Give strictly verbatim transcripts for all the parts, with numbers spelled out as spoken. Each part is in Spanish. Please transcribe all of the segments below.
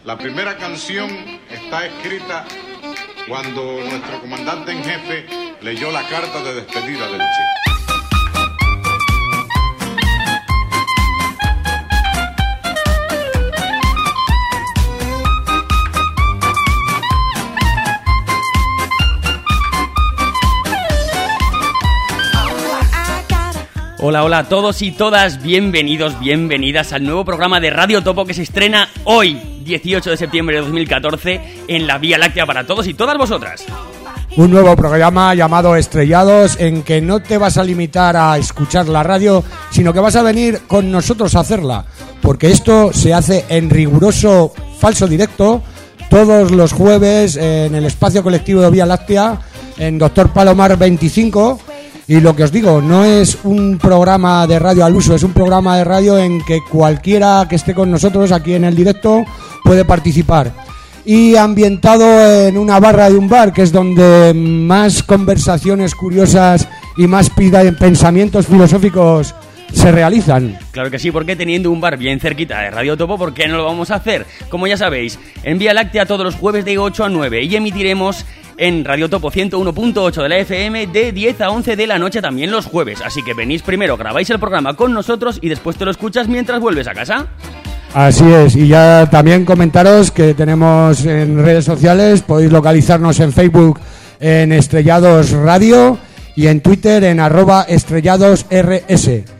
La primera canción está escrita cuando nuestro comandante en jefe leyó la carta de despedida del Che. Hola, hola a todos y todas, bienvenidos, bienvenidas al nuevo programa de Radio Topo que se estrena hoy, dieciocho de septiembre de dos mil catorce, en la Vía Láctea para todos y todas vosotras. Un nuevo programa llamado Estrellados, en que no te vas a limitar a escuchar la radio, sino que vas a venir con nosotros a hacerla, porque esto se hace en riguroso falso directo todos los jueves en el espacio colectivo de Vía Láctea, en Doctor Palomar veinticinco. Y lo que os digo, no es un programa de radio al uso, es un programa de radio en que cualquiera que esté con nosotros aquí en el directo puede participar. Y ambientado en una barra de un bar, que es donde más conversaciones curiosas y más pensamientos filosóficos se realizan. Claro que sí, porque teniendo un bar bien cerquita de Radio Topo, ¿por qué no lo vamos a hacer? Como ya sabéis, en Vía Láctea todos los jueves de ocho a nueve y emitiremos en Radio Topo ciento uno punto ocho de la F M de diez a once de la noche también los jueves. Así que venís primero, grabáis el programa con nosotros y después te lo escuchas mientras vuelves a casa. Así es, y ya también comentaros que tenemos en redes sociales, podéis localizarnos en Facebook en Estrellados Radio y en Twitter en arroba estrellados R S.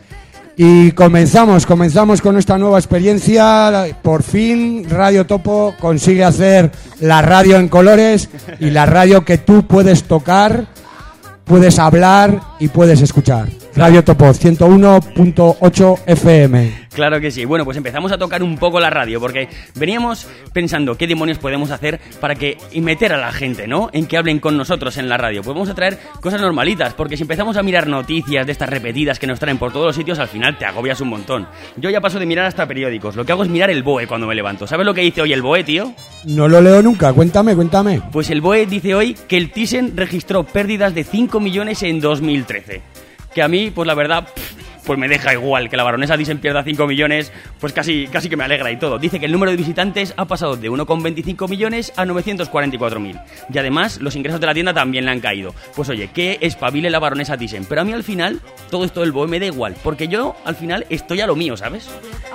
Y comenzamos, comenzamos con esta nueva experiencia. Por fin Radio Topo consigue hacer la radio en colores y la radio que tú puedes tocar, puedes hablar y puedes escuchar. Radio Topo ciento uno punto ocho F M. Claro que sí. Bueno, pues empezamos a tocar un poco la radio, porque veníamos pensando qué demonios podemos hacer para que y meter a la gente, ¿no? En que hablen con nosotros en la radio. Pues vamos a traer cosas normalitas, porque si empezamos a mirar noticias de estas repetidas que nos traen por todos los sitios, al final te agobias un montón. Yo ya paso de mirar hasta periódicos. Lo que hago es mirar el B O E cuando me levanto. ¿Sabes lo que dice hoy el B O E, tío? No lo leo nunca. Cuéntame, cuéntame. Pues el B O E dice hoy que el Thyssen registró pérdidas de cinco millones en dos mil trece. Que a mí, pues la verdad, pues me deja igual que la baronesa Thyssen pierda cinco millones, pues casi, casi que me alegra y todo. Dice que el número de visitantes ha pasado de uno coma veinticinco millones a novecientos cuarenta y cuatro mil. Y además, los ingresos de la tienda también le han caído. Pues oye, que espabile la baronesa Thyssen. Pero a mí al final, todo esto del B O E me da igual, porque yo al final estoy a lo mío, ¿sabes?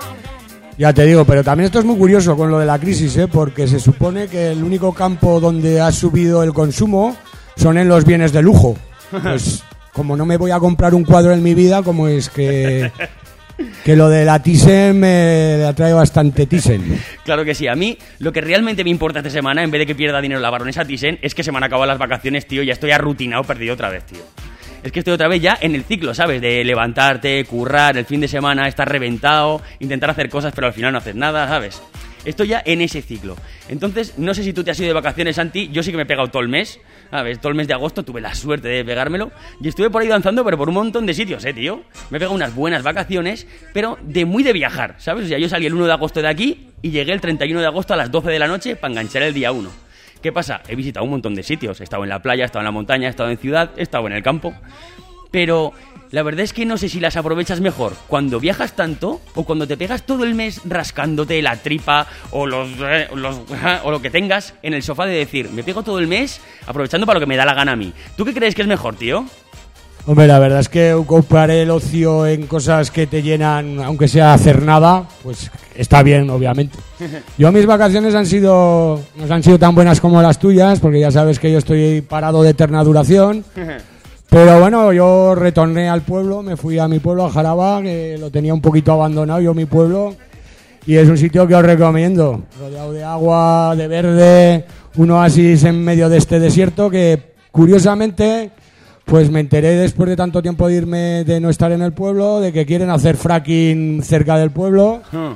Ya te digo, pero también esto es muy curioso con lo de la crisis, ¿eh? Porque se supone que el único campo donde ha subido el consumo son en los bienes de lujo. Pues como no me voy a comprar un cuadro en mi vida, como es que que lo de la Thyssen me atrae bastante Thyssen. Claro que sí, a mí lo que realmente me importa esta semana, en vez de que pierda dinero la baronesa Thyssen, es que se me han acabado las vacaciones, tío, ya estoy arrutinado, perdido otra vez, tío. Es que estoy otra vez ya en el ciclo, ¿sabes? De levantarte, currar, el fin de semana estar reventado, intentar hacer cosas pero al final no haces nada, ¿sabes? Estoy ya en ese ciclo. Entonces, no sé si tú te has ido de vacaciones, Santi. Yo sí que me he pegado todo el mes. ¿Sabes? Todo el mes de agosto tuve la suerte de pegármelo. Y estuve por ahí danzando, pero por un montón de sitios, ¿eh, tío? Me he pegado unas buenas vacaciones, pero de muy de viajar, ¿sabes? O sea, yo salí el uno de agosto de aquí y llegué el treinta y uno de agosto a las doce de la noche para enganchar el día uno. ¿Qué pasa? He visitado un montón de sitios. He estado en la playa, he estado en la montaña, he estado en ciudad, he estado en el campo. Pero la verdad es que no sé si las aprovechas mejor cuando viajas tanto o cuando te pegas todo el mes rascándote la tripa o los, eh, los eh, o lo que tengas en el sofá de decir, me pego todo el mes aprovechando para lo que me da la gana a mí. ¿Tú qué crees que es mejor, tío? Hombre, la verdad es que ocupar el ocio en cosas que te llenan, aunque sea hacer nada, pues está bien, obviamente. Yo mis vacaciones han sido no han sido tan buenas como las tuyas, porque ya sabes que yo estoy parado de eterna duración. Pero bueno, yo retorné al pueblo, me fui a mi pueblo, a Jaraba, que lo tenía un poquito abandonado yo mi pueblo, y es un sitio que os recomiendo, rodeado de agua, de verde, un oasis en medio de este desierto que curiosamente pues me enteré después de tanto tiempo de irme, de no estar en el pueblo, de que quieren hacer fracking cerca del pueblo. Hmm.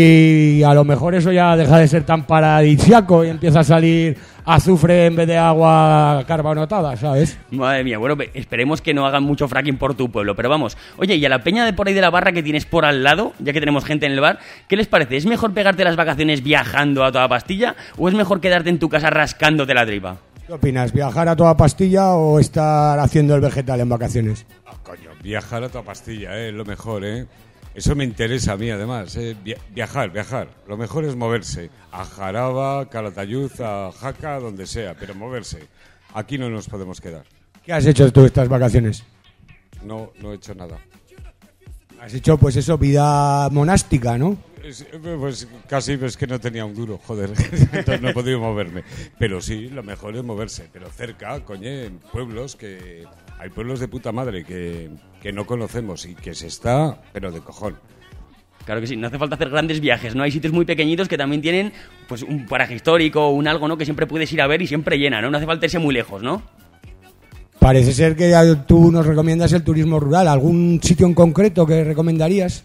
Y a lo mejor eso ya deja de ser tan paradisíaco y empieza a salir azufre en vez de agua carbonatada, ¿sabes? Madre mía, bueno, esperemos que no hagan mucho fracking por tu pueblo, pero vamos. Oye, y a la peña de por ahí de la barra que tienes por al lado, ya que tenemos gente en el bar, ¿qué les parece? ¿Es mejor pegarte las vacaciones viajando a toda pastilla o es mejor quedarte en tu casa rascándote la tripa? ¿Qué opinas? ¿Viajar a toda pastilla o estar haciendo el vegetal en vacaciones? Oh, coño, viajar a toda pastilla, eh, es lo mejor, ¿eh? Eso me interesa a mí, además. ¿eh? Viajar, viajar. Lo mejor es moverse. A Jaraba, Calatayud, a Jaca, donde sea, pero moverse. Aquí no nos podemos quedar. ¿Qué has hecho tú estas vacaciones? No, no he hecho nada. Has hecho, pues eso, vida monástica, ¿no? Es, pues casi, pues que no tenía un duro, joder. Entonces no he podido moverme. Pero sí, lo mejor es moverse. Pero cerca, coño, en pueblos que... Hay pueblos de puta madre que, que no conocemos y que se está, pero de cojón. Claro que sí, no hace falta hacer grandes viajes, ¿no? Hay sitios muy pequeñitos que también tienen pues un paraje histórico, un algo, ¿no? Que siempre puedes ir a ver y siempre llena, ¿no? No hace falta irse muy lejos, ¿no? Parece ser que tú nos recomiendas el turismo rural. ¿Algún sitio en concreto que recomendarías?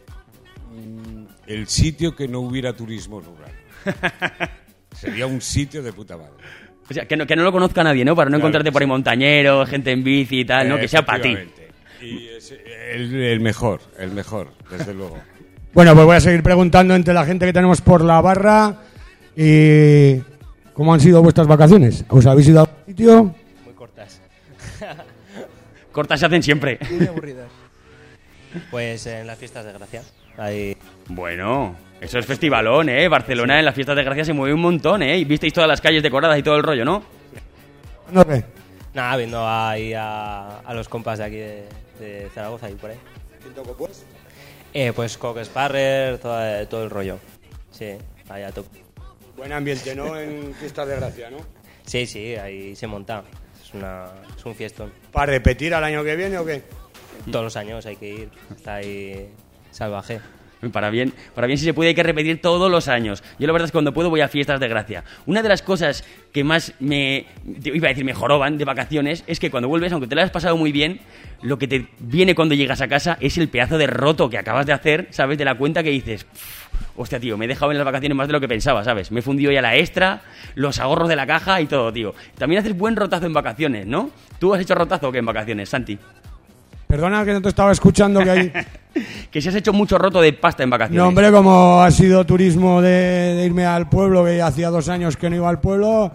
El sitio que no hubiera turismo rural. Sería un sitio de puta madre. O sea, que no, que no lo conozca nadie, ¿no? Para no claro, encontrarte por ahí montañeros, gente en bici y tal, ¿no? Que sea para ti. Y es el, el mejor, el mejor, desde luego. Bueno, pues voy a seguir preguntando entre la gente que tenemos por la barra. Y ¿cómo han sido vuestras vacaciones? ¿Os habéis ido a un sitio? Muy cortas. Cortas se hacen siempre. Y muy aburridas. Pues en las fiestas de Gracia. Ahí... Bueno, eso es festivalón, ¿eh? Barcelona sí. En las fiestas de Gracia se mueve un montón, ¿eh? Y visteis todas las calles decoradas y todo el rollo, ¿no? No sé. Nada, viendo ahí a, a los compas de aquí de, de Zaragoza y por ahí. ¿Quién tocó pues? Eh, pues Coque Sparrer, todo, todo el rollo. Sí, ahí a tope. Buen ambiente, ¿no? En fiestas de Gracia, ¿no? Sí, sí, ahí se monta. Es, una, es un fiestón. ¿Para repetir al año que viene o qué? Todos los años hay que ir. Está ahí salvaje. Para bien, para bien si se puede hay que repetir todos los años. Yo la verdad es que cuando puedo voy a fiestas de Gracia. Una de las cosas que más me, iba a decir, me joroban de vacaciones es que cuando vuelves, aunque te lo hayas pasado muy bien, lo que te viene cuando llegas a casa es el pedazo de roto que acabas de hacer, ¿sabes? De la cuenta que dices, hostia, tío, me he dejado en las vacaciones más de lo que pensaba, ¿sabes? Me he fundido ya la extra, los ahorros de la caja y todo, tío. También haces buen rotazo en vacaciones, ¿no? ¿Tú has hecho rotazo o qué en vacaciones, Santi? Perdona que no te estaba escuchando que hay... Que si has hecho mucho roto de pasta en vacaciones. No, hombre, como ha sido turismo de, de irme al pueblo, que hacía dos años que no iba al pueblo,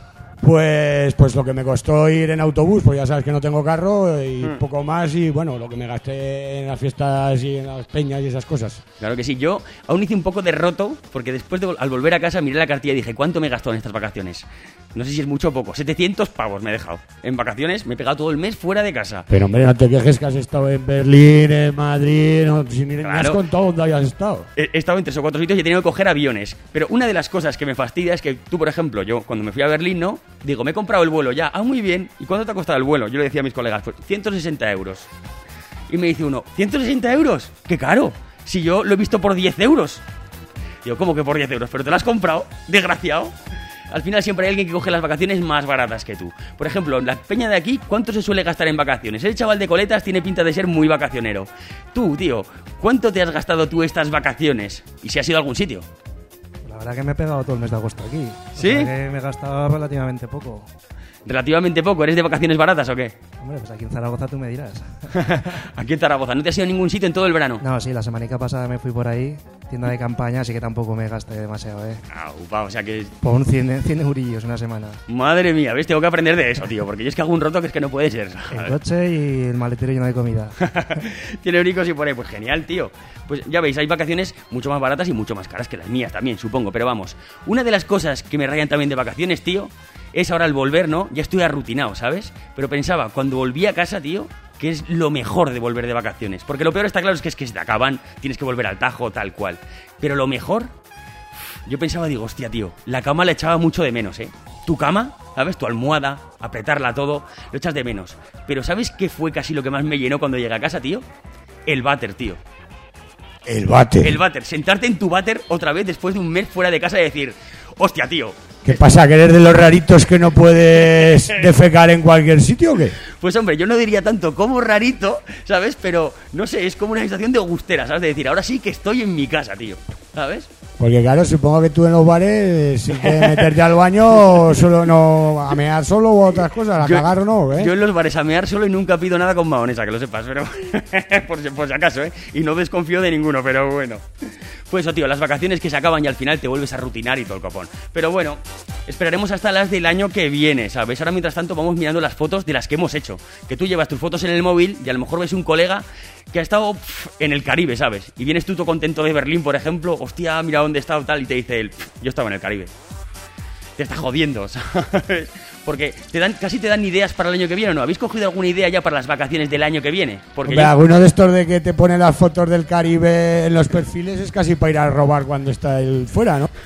pues pues lo que me costó ir en autobús, pues ya sabes que no tengo carro, y mm. poco más, y bueno, lo que me gasté en las fiestas y en las peñas y esas cosas. Claro que sí, yo aún hice un poco de roto, porque después de, al volver a casa miré la cartilla y dije, ¿cuánto me he gastado en estas vacaciones? No sé si es mucho o poco, setecientos pavos me he dejado. En vacaciones me he pegado todo el mes fuera de casa. Pero hombre, no te quejes que has estado en Berlín, en Madrid, no, si ni claro. me has contado dónde hayas estado. He, he estado en tres o cuatro sitios y he tenido que coger aviones. Pero una de las cosas que me fastidia es que tú, por ejemplo, yo cuando me fui a Berlín, ¿no? Digo, me he comprado el vuelo ya, ah, muy bien. ¿Y cuánto te ha costado el vuelo? Yo le decía a mis colegas, pues ciento sesenta euros. Y me dice uno, ¿ciento sesenta euros? ¡Qué caro! Si yo lo he visto por diez euros. Digo, ¿cómo que por diez euros? ¿Pero te lo has comprado? Desgraciado. Al final siempre hay alguien que coge las vacaciones más baratas que tú. Por ejemplo, la peña de aquí, ¿cuánto se suele gastar en vacaciones? El chaval de coletas tiene pinta de ser muy vacacionero. Tú, tío, ¿cuánto te has gastado tú estas vacaciones? ¿Y si has ido a algún sitio? La verdad que me he pegado todo el mes de agosto aquí. ¿Sí? O sea que me he gastado relativamente poco. ¿Relativamente poco? ¿Eres de vacaciones baratas o qué? Hombre, pues aquí en Zaragoza tú me dirás. Aquí en Zaragoza, ¿no te has ido a ningún sitio en todo el verano? No, sí, la semanica pasada me fui por ahí, tienda de campaña, así que tampoco me gasté demasiado, ¿eh? Ah, upa, o sea que... Por un cien, cien eurillos una semana. Madre mía, ¿ves? Tengo que aprender de eso, tío, porque yo es que hago un roto que es que no puede ser. El coche y el maletero lleno de comida. Tiene euricos y por ahí, pues genial, tío. Pues ya veis, hay vacaciones mucho más baratas y mucho más caras que las mías también, supongo, pero vamos. Una de las cosas que me rayan también de vacaciones, tío, es ahora el volver, ¿no? Ya estoy arrutinado, ¿sabes? Pero pensaba, cuando volví a casa, tío, que es lo mejor de volver de vacaciones. Porque lo peor está claro es que es que se te acaban, tienes que volver al tajo, tal cual. Pero lo mejor, yo pensaba, digo, hostia, tío, la cama la echaba mucho de menos, ¿eh? Tu cama, ¿sabes? Tu almohada, apretarla todo, lo echas de menos. Pero ¿sabes qué fue casi lo que más me llenó cuando llegué a casa, tío? El váter, tío. El váter. El váter, sentarte en tu váter otra vez después de un mes fuera de casa y decir, hostia, tío. ¿Qué pasa? ¿Que eres de los raritos que no puedes defecar en cualquier sitio o qué? Pues hombre, yo no diría tanto como rarito, ¿sabes? Pero, no sé, es como una sensación de gustera, ¿sabes? De decir, ahora sí que estoy en mi casa, tío, ¿sabes? Porque claro, supongo que tú en los bares, sin que meterte al baño, solo no a mear solo u otras cosas, a yo, cagar o no, ¿eh? Yo en los bares a mear solo y nunca pido nada con mahonesa, que lo sepas, pero por, si, por si acaso, ¿eh? Y no desconfío de ninguno, pero bueno. Pues eso, tío, las vacaciones que se acaban y al final te vuelves a rutinar y todo el copón. Pero bueno, esperaremos hasta las del año que viene, ¿sabes? Ahora, mientras tanto, vamos mirando las fotos de las que hemos hecho. Que tú llevas tus fotos en el móvil y a lo mejor ves un colega que ha estado pff, en el Caribe, ¿sabes? Y vienes tú todo contento de Berlín, por ejemplo, hostia, mira dónde he estado tal, y te dice él, yo estaba en el Caribe. Te está jodiendo, ¿sabes? Porque te dan, casi te dan ideas para el año que viene, ¿o no? ¿Habéis cogido alguna idea ya para las vacaciones del año que viene? Porque Hombre, yo... alguno de estos de que te pone las fotos del Caribe en los perfiles es casi para ir a robar cuando está él fuera, ¿no?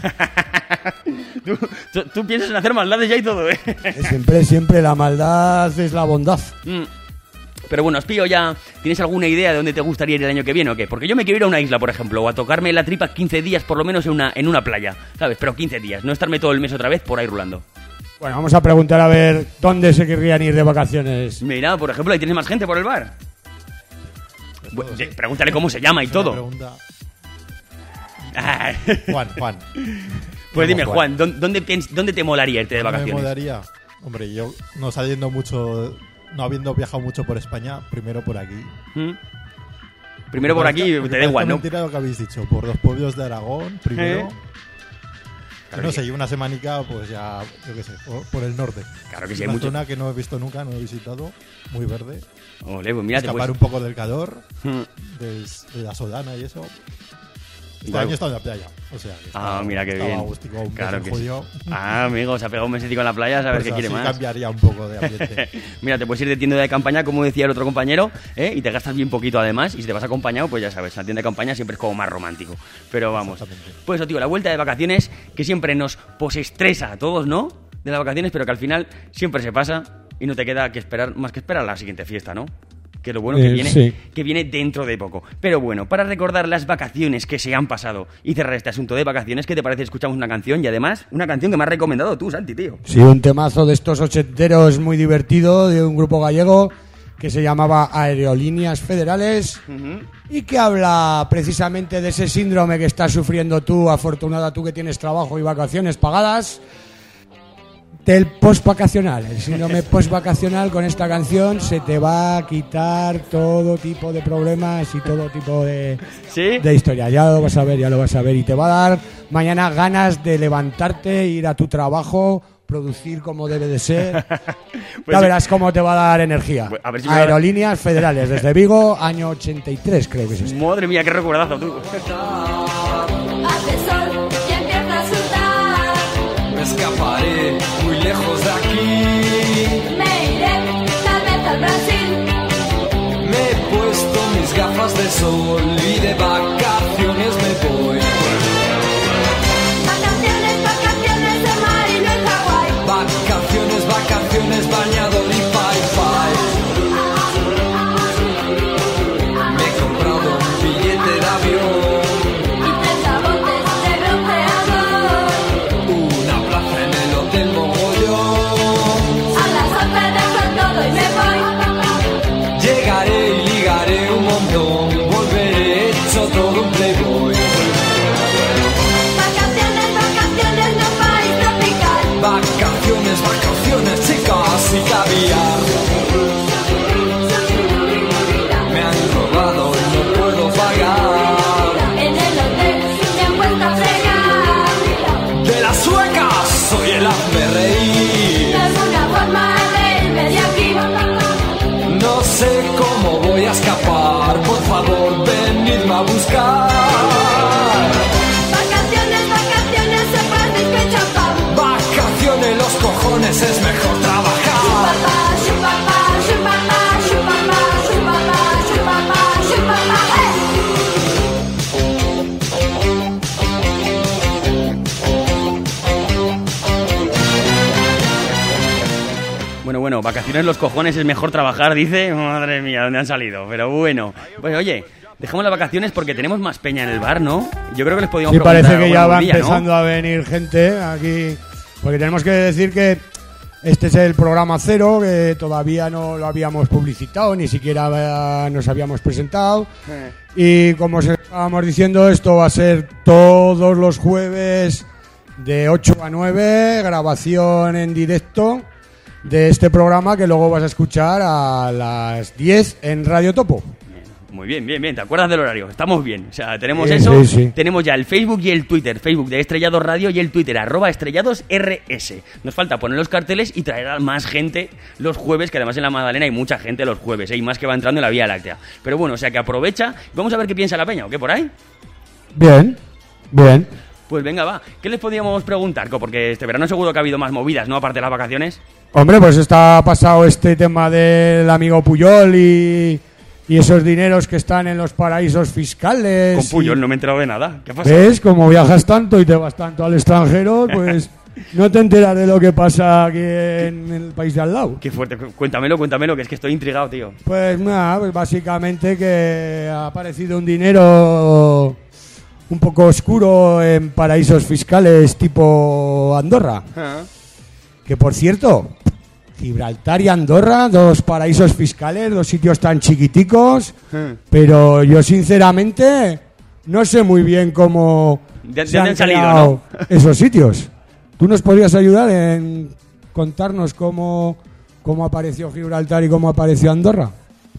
tú, tú, tú piensas en hacer maldades ya y todo, ¿eh? Siempre, siempre la maldad es la bondad. Mm. Pero bueno, os pillo ya. ¿Tienes alguna idea de dónde te gustaría ir el año que viene o qué? Porque yo me quiero ir a una isla, por ejemplo, o a tocarme la tripa quince días por lo menos en una, en una playa, ¿sabes? Pero quince días, no estarme todo el mes otra vez por ahí rulando. Bueno, vamos a preguntar a ver dónde se querrían ir de vacaciones. Mira, por ejemplo, ahí tienes más gente por el bar. Bueno, sí, pregúntale cómo se llama y todo. Pregunta. Ay. Juan, Juan. Pues dime, Juan. Juan, ¿dónde, dónde, piens- ¿dónde te molaría irte de Me vacaciones? molaría. Hombre, yo no saliendo mucho, no habiendo viajado mucho por España, primero por aquí. ¿Mm? Primero por aquí, Parezca- te da igual, ¿no? mentira lo que habéis dicho, por los pueblos de Aragón, primero. ¿Eh? Que no sé, y una semanica, pues ya, yo qué sé, por, por el norte. Claro que sí, hay Una mucho. zona que no he visto nunca, no he visitado, muy verde. Ole, pues mira, te Escapar puedes... un poco del calor, Mm. del- de la Solana y eso. Este Claro. año he estado en la playa, o sea, que Ah, estaba- mira qué estaba bien. agústico, un mes Claro en que julio. sí. Ah, amigo, se ha pegado un mesecito en la playa a saber Pues qué quiere así más. cambiaría un poco de ambiente. Mira, te puedes ir de tienda de campaña, como decía el otro compañero, ¿eh? Y te gastas bien poquito además. Y si te vas acompañado, pues ya sabes, la tienda de campaña siempre es como más romántico. Pero vamos. Exactamente. Pues eso, tío, la vuelta de vacaciones que siempre nos posestresa a todos, ¿no? De las vacaciones, pero que al final siempre se pasa y no te queda que esperar más que esperar a la siguiente fiesta, ¿no? Que lo bueno que Eh, viene, sí. que viene dentro de poco. Pero bueno, para recordar las vacaciones que se han pasado y cerrar este asunto de vacaciones, ¿qué te parece? Escuchamos una canción y además una canción que me has recomendado tú, Santi, tío. Sí, un temazo de estos ochenteros muy divertido de un grupo gallego que se llamaba Aerolíneas Federales Ujú. y que habla precisamente de ese síndrome que estás sufriendo tú, afortunada tú que tienes trabajo y vacaciones pagadas, del post-vacacional. El síndrome post-vacacional con esta canción se te va a quitar todo tipo de problemas y todo tipo de, ¿Sí? de historias. Ya lo vas a ver, ya lo vas a ver. Y te va a dar mañana ganas de levantarte, ir a tu trabajo, producir como debe de ser. Pues ya sí. verás cómo te va a dar energía. Pues a ver si me va a dar- Aerolíneas Federales, desde Vigo, año ochenta y tres creo que es esto. Madre mía, qué recuerdazo tú. Hace sol y empieza a sudar. Me escaparé muy lejos de aquí. Me iré tal vez al Brasil. Me he puesto mis gafas de sol y de vacaciones me voy. Vacaciones, vacaciones de marino en Hawái. Vacaciones, vacaciones, bañador y pai pai. Me he comprado un billete de avión, Y treinta botes de bronceador. una plaza en el hotel Mogollón. A las once dejo todo y me voy. Llegaré y ligaré un montón, volveré hecho todo un playboy. Vacaciones, vacaciones de un país tropical. Vacaciones, vacaciones, chicas y caviar. Me han robado y no puedo pagar. En el hotel me han puesto a fregar. De las suecas soy el hazme reír. De alguna forma he de irme de aquí. No sé cómo voy a escapar. Por favor, venidme a buscar. Vacaciones, vacaciones, sopas de champán. Vacaciones, los cojones, es mejor trabajar. Papá, chupapá, chupapá, chupapá, chupapá, chupapá, chupapá, ¡eh! Bueno, bueno, vacaciones los cojones es mejor trabajar, dice. Madre mía, ¿dónde han salido? Pero bueno. Pues oye, dejemos las vacaciones porque tenemos más peña en el bar, ¿no? Yo creo que les podíamos Sí, preguntar parece que ya algún va día, ¿no? empezando a venir gente aquí, porque tenemos que decir que este es el programa cero, que todavía no lo habíamos publicitado, ni siquiera eh, nos habíamos presentado. Eh. Y como os estábamos diciendo, esto va a ser todos los jueves de ocho a nueve, grabación en directo de este programa que luego vas a escuchar a las diez en Radio Topo. Muy bien, bien, bien, ¿te acuerdas del horario? Estamos bien, o sea, tenemos Sí, eso, sí, sí. tenemos ya el Facebook y el Twitter, Facebook de Estrellados Radio y el Twitter, arroba Estrellados R S. Nos falta poner los carteles y traer a más gente los jueves, que además en la Magdalena hay mucha gente los jueves, ¿eh? Y más que va entrando en la Vía Láctea. Pero bueno, o sea que aprovecha, vamos a ver qué piensa la peña, ¿o qué por ahí? Bien, bien. Pues venga, va, ¿qué les podríamos preguntar? Co? Porque este verano seguro que ha habido más movidas, ¿no? Aparte de las vacaciones. Hombre, pues está pasado este tema del amigo Puyol y, y esos dineros que están en los paraísos fiscales. Con Puyol y- no me he enterado de nada. ¿Qué pasa? ¿Ves? Como viajas tanto y te vas tanto al extranjero, pues no te enteras de lo que pasa aquí en el país de al lado. Qué fuerte, cu- cuéntamelo, cuéntamelo, que es que estoy intrigado, tío. Pues nada, pues básicamente que ha aparecido un dinero un poco oscuro en paraísos fiscales tipo Andorra. Que por cierto, Gibraltar y Andorra, dos paraísos fiscales, dos sitios tan chiquiticos, pero yo sinceramente no sé muy bien cómo ¿De- de se dónde han han salido, creado esos sitios. ¿Tú nos podrías ayudar en contarnos cómo, cómo apareció Gibraltar y cómo apareció Andorra?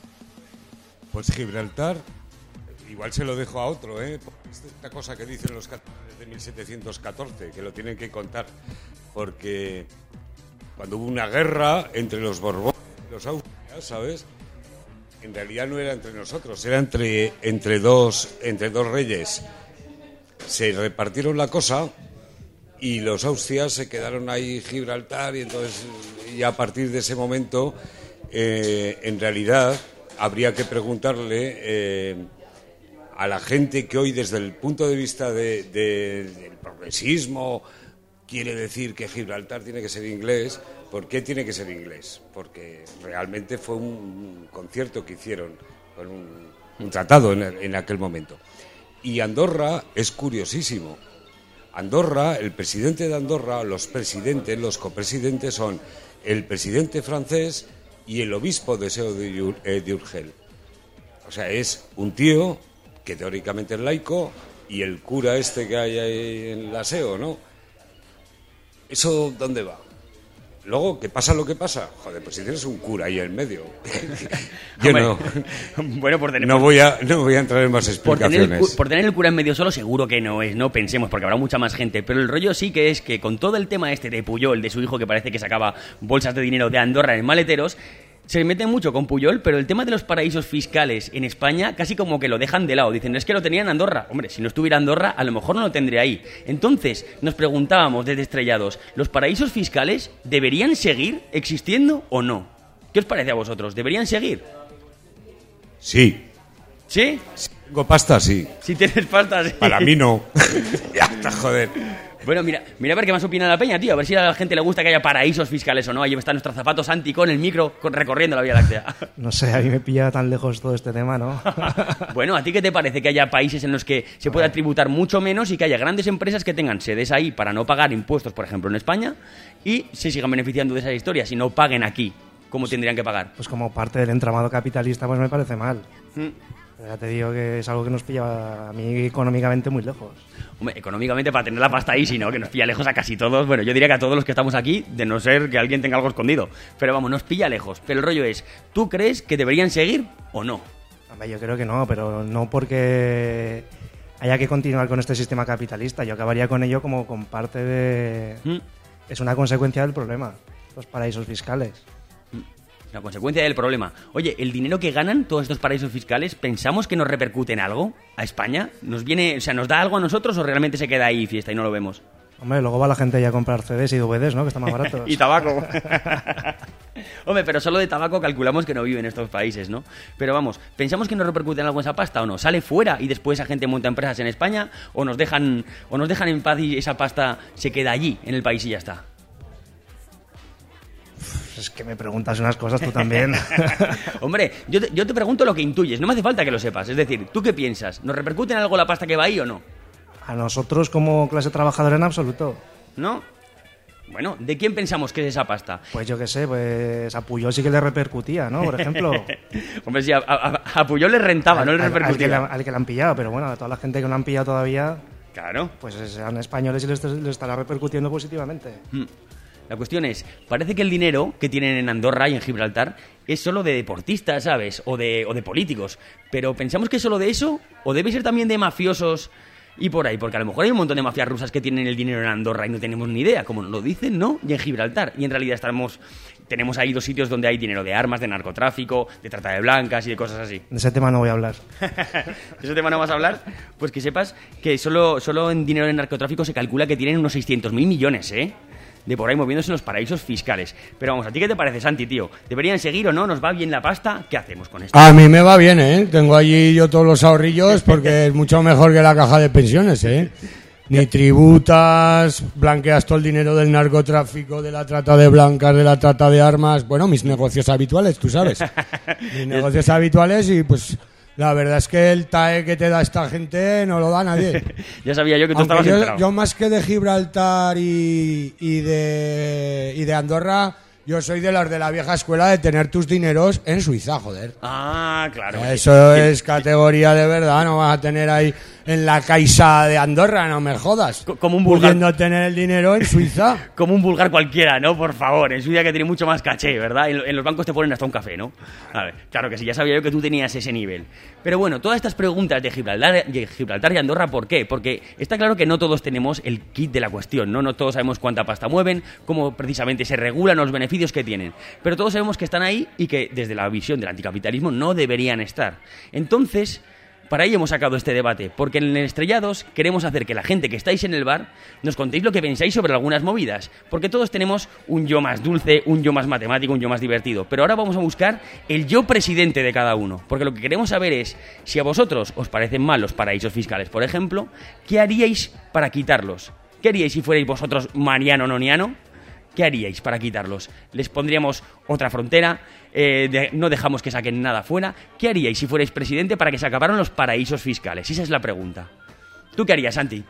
Pues Gibraltar, igual se lo dejo a otro, ¿eh? Esta cosa que dicen los catalanes de mil setecientos catorce, que lo tienen que contar, porque cuando hubo una guerra entre los Borbones y los Austrias, ¿sabes? En realidad no era entre nosotros, era entre, entre, dos, entre dos reyes. Se repartieron la cosa y los Austrias se quedaron ahí Gibraltar y entonces, y a partir de ese momento, eh, en realidad, habría que preguntarle eh, a la gente que hoy, desde el punto de vista de, de, del progresismo, quiere decir que Gibraltar tiene que ser inglés. ¿Por qué tiene que ser inglés? Porque realmente fue un concierto que hicieron, con un, un tratado en, en aquel momento. Y Andorra es curiosísimo. Andorra, el presidente de Andorra, los presidentes, los copresidentes son el presidente francés y el obispo de Seo de, Ur- eh, de Urgel. O sea, es un tío que teóricamente es laico y el cura este que hay ahí en la Seo, ¿no? ¿Eso dónde va? Luego, ¿qué pasa lo que pasa? Joder, pues si tienes un cura ahí en medio. Yo Hombre, no, bueno, por tener, no, voy a, no voy a entrar en más por, tener el, explicaciones. cu- por tener el cura en medio solo seguro que no es, no pensemos, porque habrá mucha más gente. Pero el rollo sí que es que con todo el tema este de Puyol, de su hijo que parece que sacaba bolsas de dinero de Andorra en maleteros, se meten mucho con Puyol, pero el tema de los paraísos fiscales en España casi como que lo dejan de lado. Dicen, es que lo tenía en Andorra. Hombre, si no estuviera Andorra, a lo mejor no lo tendría ahí. Entonces, nos preguntábamos desde Estrellados, ¿los paraísos fiscales deberían seguir existiendo o no? ¿Qué os parece a vosotros? ¿Deberían seguir? Sí. ¿Sí? Tengo pasta, sí. Si tienes pasta, sí. Para mí no. Ya está, joder. Bueno, mira, mira a ver qué más opina la peña, tío. A ver si a la gente le gusta que haya paraísos fiscales o no. Ahí está nuestro zapato Santi con el micro con- recorriendo la Vía Láctea. No sé, a mí me pilla tan lejos todo este tema, ¿no? Bueno, ¿a ti qué te parece que haya países en los que se pueda tributar mucho menos y que haya grandes empresas que tengan sedes ahí para no pagar impuestos, por ejemplo, en España, y se sigan beneficiando de esas historias y no paguen aquí como tendrían que pagar? Pues como parte del entramado capitalista, pues me parece mal. Mm. Ya te digo que es algo que nos pilla a mí económicamente muy lejos. Hombre, económicamente para tener la pasta ahí, si no, que nos pilla lejos a casi todos. Bueno, yo diría que a todos los que estamos aquí, de no ser que alguien tenga algo escondido. Pero vamos, nos pilla lejos. Pero el rollo es, ¿tú crees que deberían seguir o no? Hombre, yo creo que no, pero no porque haya que continuar con este sistema capitalista. Yo acabaría con ello como con parte de... ¿Mm? Es una consecuencia del problema, los paraísos fiscales. La consecuencia del problema. Oye, ¿el dinero que ganan todos estos paraísos fiscales, pensamos que nos repercute en algo a España? ¿Nos viene, o sea, nos da algo a nosotros o realmente se queda ahí fiesta y no lo vemos? Hombre, luego va la gente ya a comprar C Ds y D V Ds, ¿no? Que están más baratos. Y tabaco. Hombre, pero solo de tabaco calculamos que no vive en estos países, ¿no? Pero vamos, ¿pensamos que nos repercute en algo esa pasta o no? ¿Sale fuera y después esa gente monta empresas en España? ¿O nos dejan, o nos dejan en paz y esa pasta se queda allí, en el país y ya está? Es que me preguntas unas cosas tú también. Hombre, yo te, yo te pregunto lo que intuyes, no me hace falta que lo sepas. Es decir, ¿tú qué piensas? ¿Nos repercute en algo la pasta que va ahí o no? A nosotros como clase trabajadora en absoluto. ¿No? Bueno, ¿de quién pensamos que es esa pasta? Pues yo qué sé, pues a Puyol sí que le repercutía, ¿no? Por ejemplo. Hombre, sí, a, a, a Puyol le rentaba, al, no le al- repercutía. al que le, al que le han pillado, pero bueno, a toda la gente que no han pillado todavía, Claro. pues sean españoles y les, les estará repercutiendo positivamente. Mm. La cuestión es, parece que el dinero que tienen en Andorra y en Gibraltar es solo de deportistas, ¿sabes? O de, o de políticos. Pero ¿pensamos que es solo de eso? ¿O debe ser también de mafiosos y por ahí? Porque a lo mejor hay un montón de mafias rusas que tienen el dinero en Andorra y no tenemos ni idea, como nos lo dicen, ¿no? Y en Gibraltar. Y en realidad estamos, tenemos ahí dos sitios donde hay dinero de armas, de narcotráfico, de trata de blancas y de cosas así. De ese tema no voy a hablar. ¿De ese tema no vas a hablar? Pues que sepas que solo, solo en dinero de narcotráfico se calcula que tienen unos seiscientos mil millones, ¿eh? De por ahí moviéndose en los paraísos fiscales. Pero vamos, ¿a ti qué te parece, Santi, tío? ¿Deberían seguir o no? ¿Nos va bien la pasta? ¿Qué hacemos con esto? A mí me va bien, ¿eh? Tengo allí yo todos los ahorrillos porque es mucho mejor que la caja de pensiones, ¿eh? Ni tributas, blanqueas todo el dinero del narcotráfico, de la trata de blancas, de la trata de armas. Bueno, mis negocios habituales, tú sabes. Mis negocios habituales y pues... La verdad es que el T A E que te da esta gente no lo da nadie. Ya sabía yo que tú Aunque estabas yo, enterado. yo más que de Gibraltar y, y, de, y de Andorra, yo soy de los de la vieja escuela de tener tus dineros en Suiza, joder. Ah, claro. Eso es categoría de verdad, no vas a tener ahí en la Caixa de Andorra, no me jodas. Co- como un vulgar- Pudiendo tener el dinero en Suiza. Como un vulgar cualquiera, ¿no? Por favor, en Suiza que tiene mucho más caché, ¿verdad? En, en los bancos te ponen hasta un café, ¿no? A ver, claro que sí, ya sabía yo que tú tenías ese nivel. Pero bueno, todas estas preguntas de Gibraltar, de Gibraltar y Andorra, ¿por qué? Porque está claro que no todos tenemos el kit de la cuestión, ¿no? No todos sabemos cuánta pasta mueven, cómo precisamente se regulan los beneficios que tienen. Pero todos sabemos que están ahí y que desde la visión del anticapitalismo no deberían estar. Entonces... Para ello hemos sacado este debate, porque en el Estrellados queremos hacer que la gente que estáis en el bar nos contéis lo que pensáis sobre algunas movidas, porque todos tenemos un yo más dulce, un yo más matemático, un yo más divertido, pero ahora vamos a buscar el yo presidente de cada uno, porque lo que queremos saber es, si a vosotros os parecen mal los paraísos fiscales, por ejemplo, ¿qué haríais para quitarlos? ¿Qué haríais si fuerais vosotros Mariano Noniano? ¿Qué haríais para quitarlos? ¿Les pondríamos otra frontera? Eh, de- ¿No dejamos que saquen nada fuera? ¿Qué haríais si fuerais presidente para que se acabaran los paraísos fiscales? Esa es la pregunta. ¿Tú qué harías, Santi?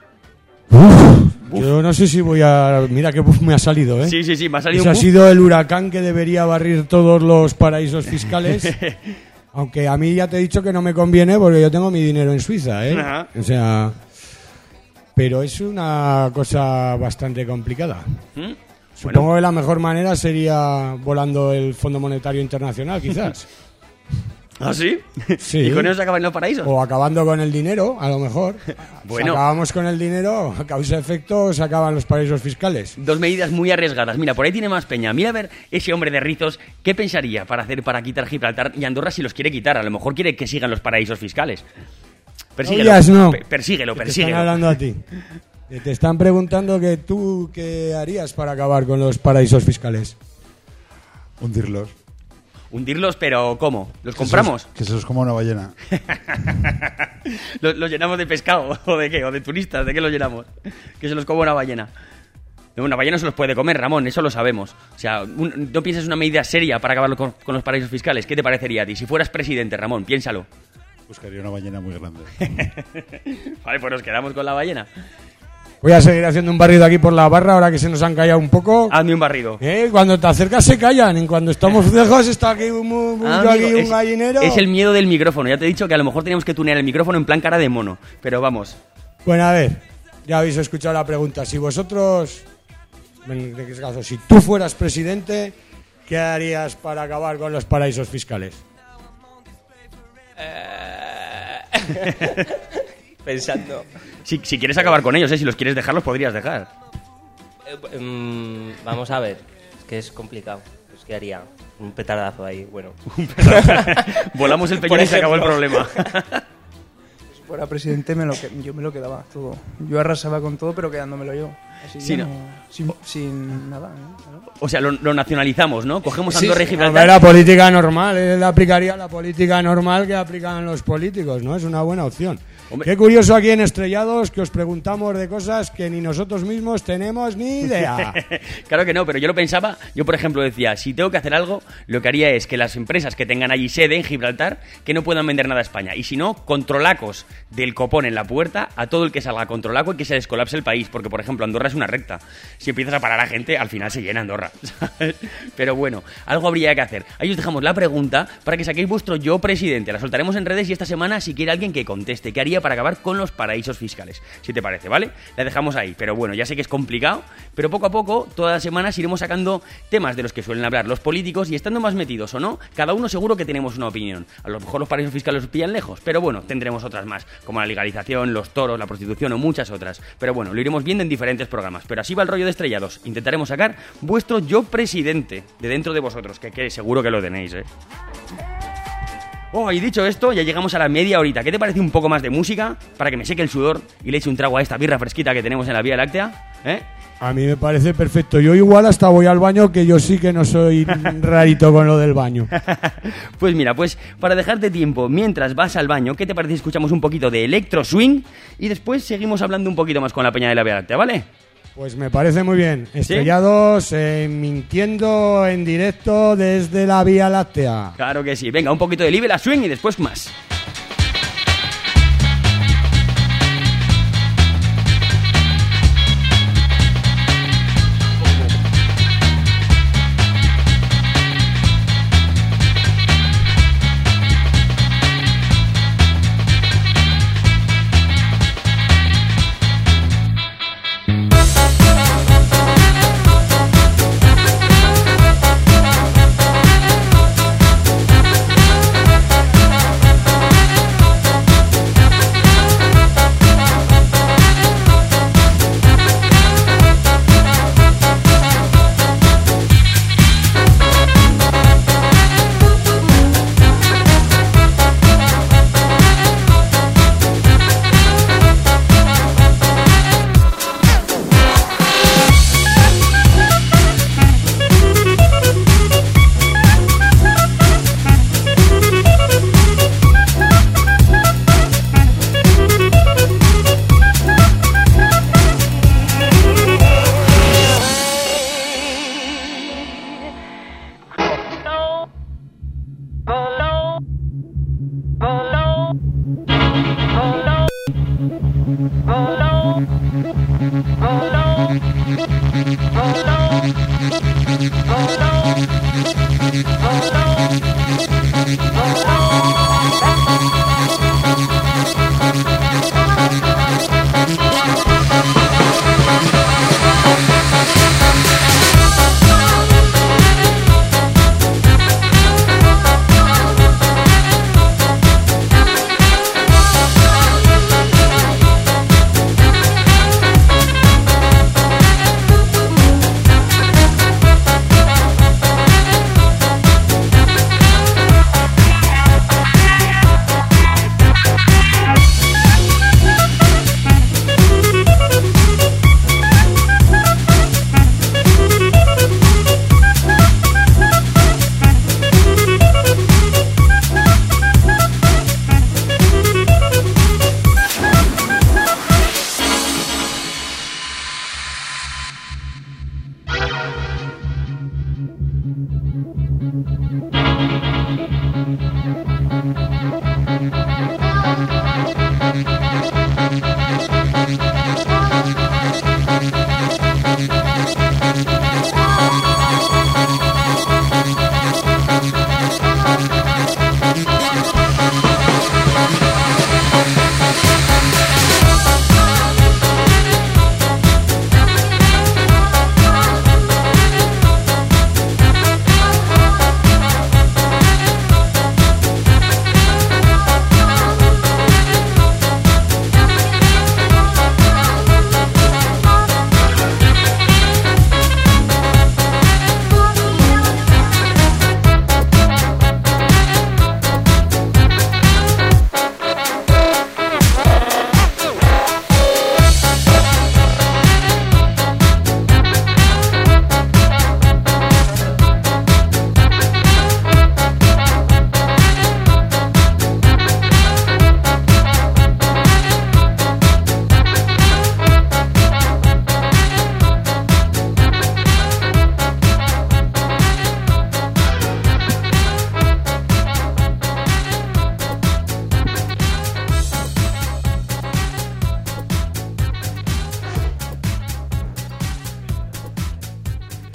Yo no sé si voy a... Mira qué buff me ha salido, ¿eh? Sí, sí, sí, me ha salido Ese un ha buff. sido el huracán que debería barrir todos los paraísos fiscales. Aunque a mí ya te he dicho que no me conviene porque yo tengo mi dinero en Suiza, ¿eh? Ajá. O sea... Pero es una cosa bastante complicada. ¿Mm? Supongo que la mejor manera sería volando el Fondo Monetario Internacional, quizás. ¿Ah, sí? Sí. ¿Y con eso se acaban los paraísos? O acabando con el dinero, a lo mejor. Bueno. Si acabamos con el dinero, a causa-efecto, se acaban los paraísos fiscales. Dos medidas muy arriesgadas. Mira, por ahí tiene más peña. Mira a ver ese hombre de rizos, ¿qué pensaría para hacer para quitar Gibraltar y Andorra si los quiere quitar? A lo mejor quiere que sigan los paraísos fiscales. Persíguelo, Oigas, no. pe- persíguelo, Que te persíguelo. están hablando a ti. Que te están preguntando que tú qué harías para acabar con los paraísos fiscales. Hundirlos. Hundirlos, pero ¿cómo? ¿Los Que compramos? se los- Que se los coma una ballena. ¿Los, los llenamos de pescado? ¿O de qué? ¿O de turistas? ¿De qué los llenamos? Que se los coma una ballena. No, una ballena no se los puede comer, Ramón, eso lo sabemos. O sea, un- ¿no piensas una medida seria para acabar con, con los paraísos fiscales? ¿Qué te parecería a ti? Si fueras presidente, Ramón, piénsalo. Buscaría una ballena muy grande. Vale, pues nos quedamos con la ballena. Voy a seguir haciendo un barrido aquí por la barra ahora que se nos han callado un poco. Hazme un barrido. Eh, cuando te acercas se callan. Y cuando estamos lejos está aquí un, un, Ah, aquí amigo, un es, gallinero. es el miedo del micrófono. Ya te he dicho que a lo mejor teníamos que tunear el micrófono en plan cara de mono. Pero vamos. Bueno, a ver, ya habéis escuchado la pregunta. Si vosotros, en este caso, si tú fueras presidente, ¿qué harías para acabar con los paraísos fiscales? Pensando. Si, si quieres acabar con ellos, ¿eh? Si los quieres dejar, los podrías dejar. Eh, mm, vamos a ver. Es que es complicado. Pues, ¿qué haría? Un petardazo ahí, bueno. Volamos el Por peñón y se acabó el ejemplo. problema. Si fuera presidente, me lo que, yo me lo quedaba todo. Yo arrasaba con todo, pero quedándomelo yo. Así Sí, ya ¿no? no- sin, sin nada. ¿no? O sea, lo, lo nacionalizamos, ¿no? Cogemos Sí, Andorra y sí. Gibraltar. Hombre, la política normal, él aplicaría la política normal que aplican los políticos, ¿no? Es una buena opción. Hombre. Qué curioso aquí en Estrellados que os preguntamos de cosas que ni nosotros mismos tenemos ni idea. Claro que no, pero yo lo pensaba, yo por ejemplo decía, si tengo que hacer algo, lo que haría es que las empresas que tengan allí sede en Gibraltar, que no puedan vender nada a España, y si no, controlacos del copón en la puerta a todo el que salga controlaco y que se descolapse el país, porque por ejemplo Andorra es una recta. Si empiezas a parar a gente, al final se llena Andorra, ¿sabes? Pero bueno, algo habría que hacer. Ahí os dejamos la pregunta para que saquéis vuestro yo presidente. La soltaremos en redes y esta semana si quiere alguien que conteste qué haría para acabar con los paraísos fiscales. Si te parece, ¿vale? La dejamos ahí. Pero bueno, ya sé que es complicado, pero poco a poco, todas las semanas iremos sacando temas de los que suelen hablar los políticos y estando más metidos o no, cada uno seguro que tenemos una opinión. A lo mejor los paraísos fiscales os pillan lejos, pero bueno, tendremos otras más, como la legalización, los toros, la prostitución o muchas otras. Pero bueno, lo iremos viendo en diferentes programas. Pero así va el rollo de Estrellados. Intentaremos sacar vuestro yo presidente de dentro de vosotros, que, que seguro que lo tenéis, ¿eh? Oh, y dicho esto, ya llegamos a la media horita. ¿Qué te parece un poco más de música? Para que me seque el sudor y le eche un trago a esta birra fresquita que tenemos en la Vía Láctea, ¿eh? A mí me parece perfecto. Yo igual hasta voy al baño, que yo sí que no soy rarito con lo del baño. Pues mira, pues para dejarte tiempo mientras vas al baño, ¿qué te parece si escuchamos un poquito de Electro Swing y después seguimos hablando un poquito más con la peña de la Vía Láctea, ¿vale? Pues me parece muy bien. Estrellados, eh, mintiendo en directo desde la Vía Láctea. Claro que sí. Venga, un poquito de Libera Swing y después más.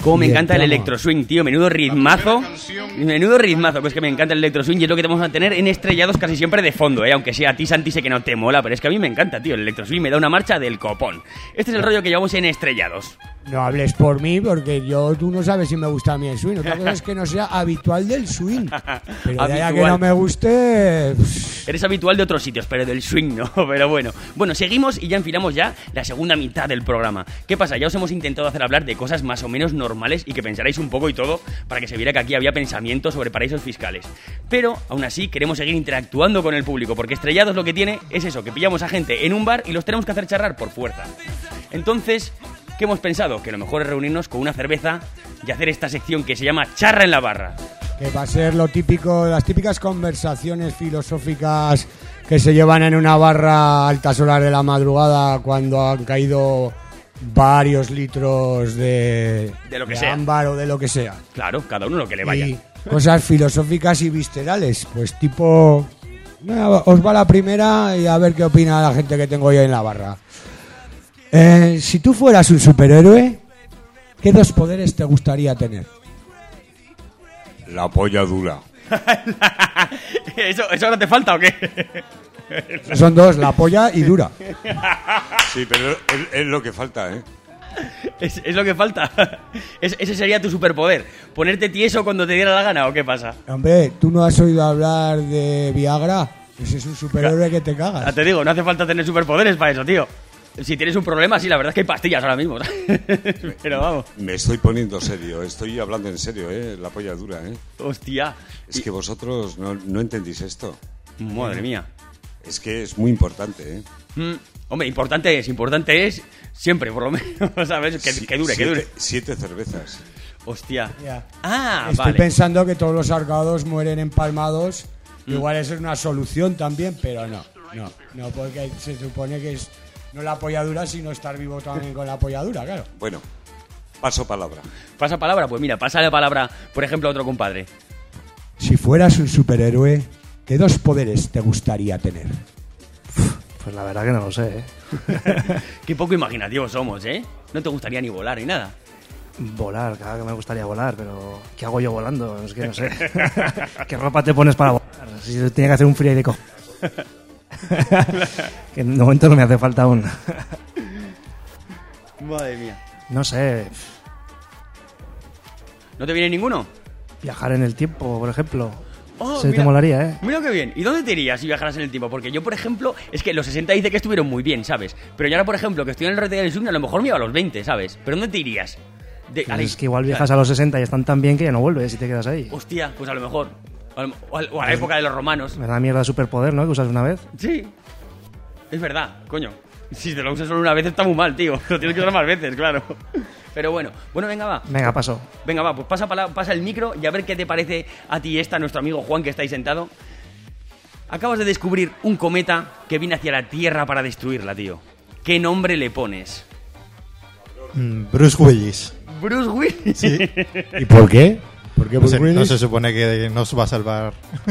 Cómo me Y encanta el entramos. electro swing, tío. Menudo ritmazo. Menudo ritmazo. Pues que me encanta el electro swing y es lo que te vamos a tener en Estrellados casi siempre de fondo, ¿eh? Aunque sea a ti, Santi, sé que no te mola, pero es que a mí me encanta, tío. El electro swing me da una marcha del copón. Este es el rollo que llevamos en Estrellados. No hables por mí, porque yo tú no sabes si me gusta a mí el swing. Otra cosa es que no sea habitual del swing. Pero de ahí a que Habitual. no me guste... Eres habitual de otros sitios, pero del swing no. Pero bueno. Bueno, seguimos y ya enfilamos ya la segunda mitad del programa. ¿Qué pasa? Ya os hemos intentado hacer hablar de cosas más o menos normales y que pensarais un poco y todo para que se viera que aquí había pensamientos sobre paraísos fiscales. Pero, aún así, queremos seguir interactuando con el público, porque Estrellados lo que tiene es eso, que pillamos a gente en un bar y los tenemos que hacer charlar por fuerza. Entonces, ¿qué hemos pensado? Que lo mejor es reunirnos con una cerveza y hacer esta sección que se llama Charra en la Barra. Que va a ser lo típico, las típicas conversaciones filosóficas que se llevan en una barra a altas horas de la madrugada cuando han caído varios litros de, De lo que de sea. ámbar o de lo que sea. Claro, cada uno lo que le vaya. Y cosas filosóficas y viscerales, pues tipo... Bueno, os va la primera y a ver qué opina la gente que tengo yo en la barra. Eh, si tú fueras un superhéroe, ¿qué dos poderes te gustaría tener? La polla dura. ¿Eso, ¿Eso no te falta o qué? Son dos, la polla y dura. Sí, pero es, es lo que falta, ¿eh? Es, es lo que falta. Es- ese sería tu superpoder. ¿Ponerte tieso cuando te diera la gana o qué pasa? Hombre, ¿tú no has oído hablar de Viagra? Ese es un superhéroe que te Ya cagas. te digo, no hace falta tener superpoderes para eso, tío. Si tienes un problema, sí, la verdad es que hay pastillas ahora mismo. Pero vamos. Me estoy poniendo serio, estoy hablando en serio, ¿eh? La polla dura, ¿eh? Hostia. Es que vosotros no, no entendís esto. Madre mía. Es que es muy importante, ¿eh? Mm, hombre, importante es, importante es siempre, por lo menos, ¿sabes? Que, Si- que dure, que siete- dure. Siete cervezas. Hostia. Ya. Ah, Estoy vale. pensando que todos los ahorcados mueren empalmados. Igual eso es una solución también, pero no. No, no, porque se supone que es no la polladura, sino estar vivo también con la polladura, claro. Bueno, paso palabra. ¿Pasa palabra? Pues mira, pasa la palabra, por ejemplo, a otro compadre. Si fueras un superhéroe, ¿qué dos poderes te gustaría tener? Pues la verdad que no lo sé, ¿eh? Qué poco imaginativos somos, ¿eh? No te gustaría ni volar ni nada. Volar, claro que me gustaría volar, pero ¿qué hago yo volando? Es que no sé. ¿Qué ropa te pones para volar? Si tiene que hacer un frío de co... que en el momento no me hace falta aún. Madre mía. No sé, ¿No te viene ninguno? viajar en el tiempo, por ejemplo. Oh, Se mira, te molaría, ¿eh? Mira qué bien. ¿Y dónde te irías si viajaras en el tiempo? Porque yo, por ejemplo, es que los sesenta dice que estuvieron muy bien, ¿sabes? Pero yo ahora, por ejemplo, que estoy en el rete del sur, a lo mejor me iba a los veinte, ¿sabes? ¿Pero dónde te irías? De- a la- Pues es que igual viajas a los sesenta y están tan bien que ya no vuelves y te quedas ahí. Hostia, pues a lo mejor. O a, lo- o a- o a la época de los romanos. Me da mierda superpoder, ¿no? Que usas una vez. Sí. Es verdad, coño. Si te lo usas solo una vez está muy mal, tío. Lo tienes que usar más veces, claro. Pero bueno. Bueno, venga, va. Venga, paso. Venga, va, pues pasa, pala- pasa el micro y a ver qué te parece a ti esta, nuestro amigo Juan, que está ahí sentado. Acabas de descubrir un cometa que viene hacia la Tierra para destruirla, tío. ¿Qué nombre le pones? Mm, Bruce Willis. Bruce Willis. Sí. ¿Y por qué? ¿Por qué No Bruce se, Willis? no se supone que nos va a salvar.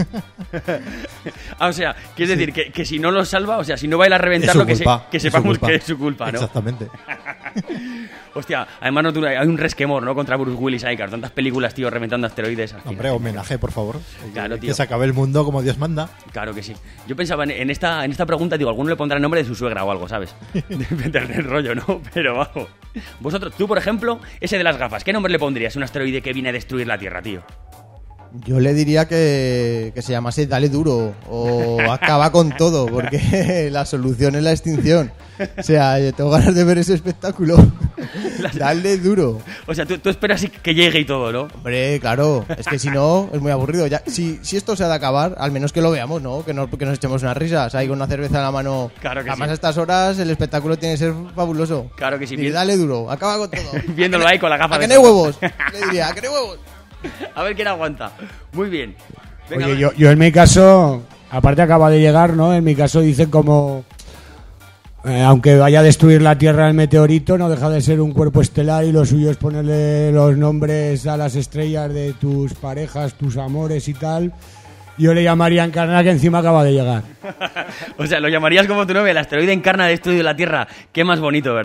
Ah, o sea, quieres decir que, que si no lo salva, o sea, si no va a ir a Es reventarlo, su que, se- culpa, que es su sepamos culpa. que es su culpa, ¿no? Exactamente. Hostia, además no, tú- hay un resquemor, ¿no? Contra Bruce Willis ahí, claro, tantas películas, tío, reventando asteroides. al final. Hombre, homenaje, por favor. Claro, tío. Que se acabe el mundo como Dios manda. Claro que sí. Yo pensaba en, en esta, en esta pregunta, digo, alguno le pondrá el nombre de su suegra o algo, ¿sabes? Depende del rollo, ¿no? Pero vamos. Vosotros, tú, por ejemplo, ese de las gafas, ¿qué nombre le pondrías a un asteroide que viene a destruir la Tierra, tío? Yo le diría que, que se llamase Dale Duro o Acaba con todo, porque la solución es la extinción. O sea, yo tengo ganas de ver ese espectáculo. Dale duro. O sea, tú, tú esperas que llegue y todo, ¿no? Hombre, claro, es que si no, es muy aburrido. Ya, si, si esto se ha de acabar, al menos que lo veamos, ¿no? Que, no, que nos echemos unas risas ahí con una cerveza en la mano. Claro que Además, sí. a estas horas el espectáculo tiene que ser fabuloso. Claro que sí. Dice, dale duro, acaba con todo. Viéndolo ahí con la gafa ¿A de que no hay huevos? Le diría, ¿a que no hay huevos? A ver quién aguanta. Muy bien. Venga, Oye, va. yo, yo en mi caso, aparte acaba de llegar, ¿no? En mi caso dicen como... eh, aunque vaya a destruir la Tierra el meteorito, no deja de ser un cuerpo estelar y lo suyo es ponerle los nombres a las estrellas de tus parejas, tus amores y tal. Yo le llamaría Encarna, que encima acaba de llegar. O sea, lo llamarías como tu novia, el asteroide Encarna ha destruido la Tierra. Qué más bonito, ¿verdad?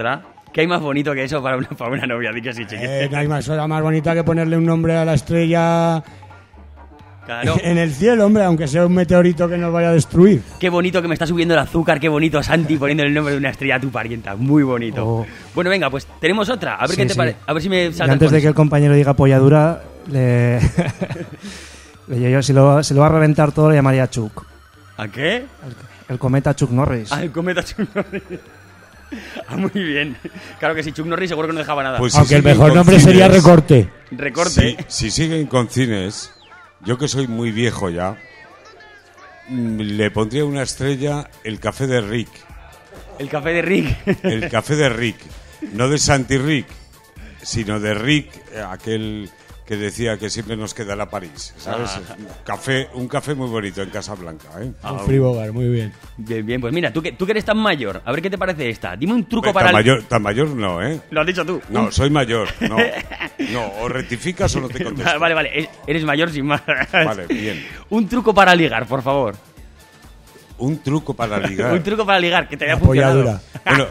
¿Qué hay más bonito que eso para una, para una novia? Di que sí, chiqui. Eh, no hay más cosa más bonita que ponerle un nombre a la estrella Claro. en el cielo, hombre, aunque sea un meteorito que nos vaya a destruir. Qué bonito que me está subiendo el azúcar, qué bonito Santi poniendo el nombre de una estrella a tu parienta. Muy bonito. Oh. Bueno, venga, pues tenemos otra. A ver Sí, qué te sí. parece. A ver si me Y salta antes con de que el compañero diga polladura, le... le- yo, si, lo, si lo va a reventar todo, le llamaría Chuck. ¿A qué? El, el cometa Chuck Norris. Ah, el cometa Chuck Norris. Ah, muy bien. Claro que sí, Chuck Norris seguro que no dejaba nada. Pues si Aunque el siguen mejor con nombre sería cines- Recorte. Recorte. Si, si siguen con cines, yo que soy muy viejo ya, mm, le pondría una estrella el café de Rick. El café de Rick. El café de Rick. No de Santi Rick, sino de Rick, eh, aquel que decía que siempre nos quedará París. ¿Sabes? Ah. Un café, un café muy bonito en Casablanca. ¿eh? Ah, Un Fribogar, muy bien. Bien, bien, pues mira, tú que, tú que eres tan mayor, a ver qué te parece esta. Dime un truco Eh, para... tan, el- mayor, tan mayor no, ¿eh? Lo has dicho tú. No, Un- soy mayor. No, no o rectificas o no te contesto. Vale, vale, e- eres mayor sin más. Vale, bien. Un truco para ligar, por favor. Un truco para ligar. Un truco para ligar, que te haya La funcionado. polladura. Bueno,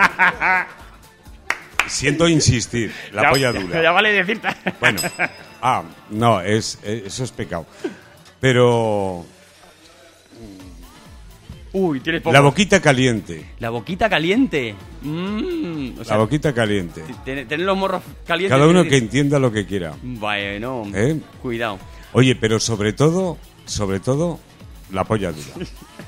siento insistir, la Ya- polla dura. Ya vale decirte. Bueno, ah, no, es, es- eso es pecado. Pero Uy, tienes poco. la boquita caliente, La boquita caliente. Mm, o sea, la boquita caliente. ten- tener los morros calientes. Cada uno quiere que decir- entienda lo que quiera. Bueno, ¿Eh? cuidado. Oye, pero sobre todo, sobre todo, la polla dura.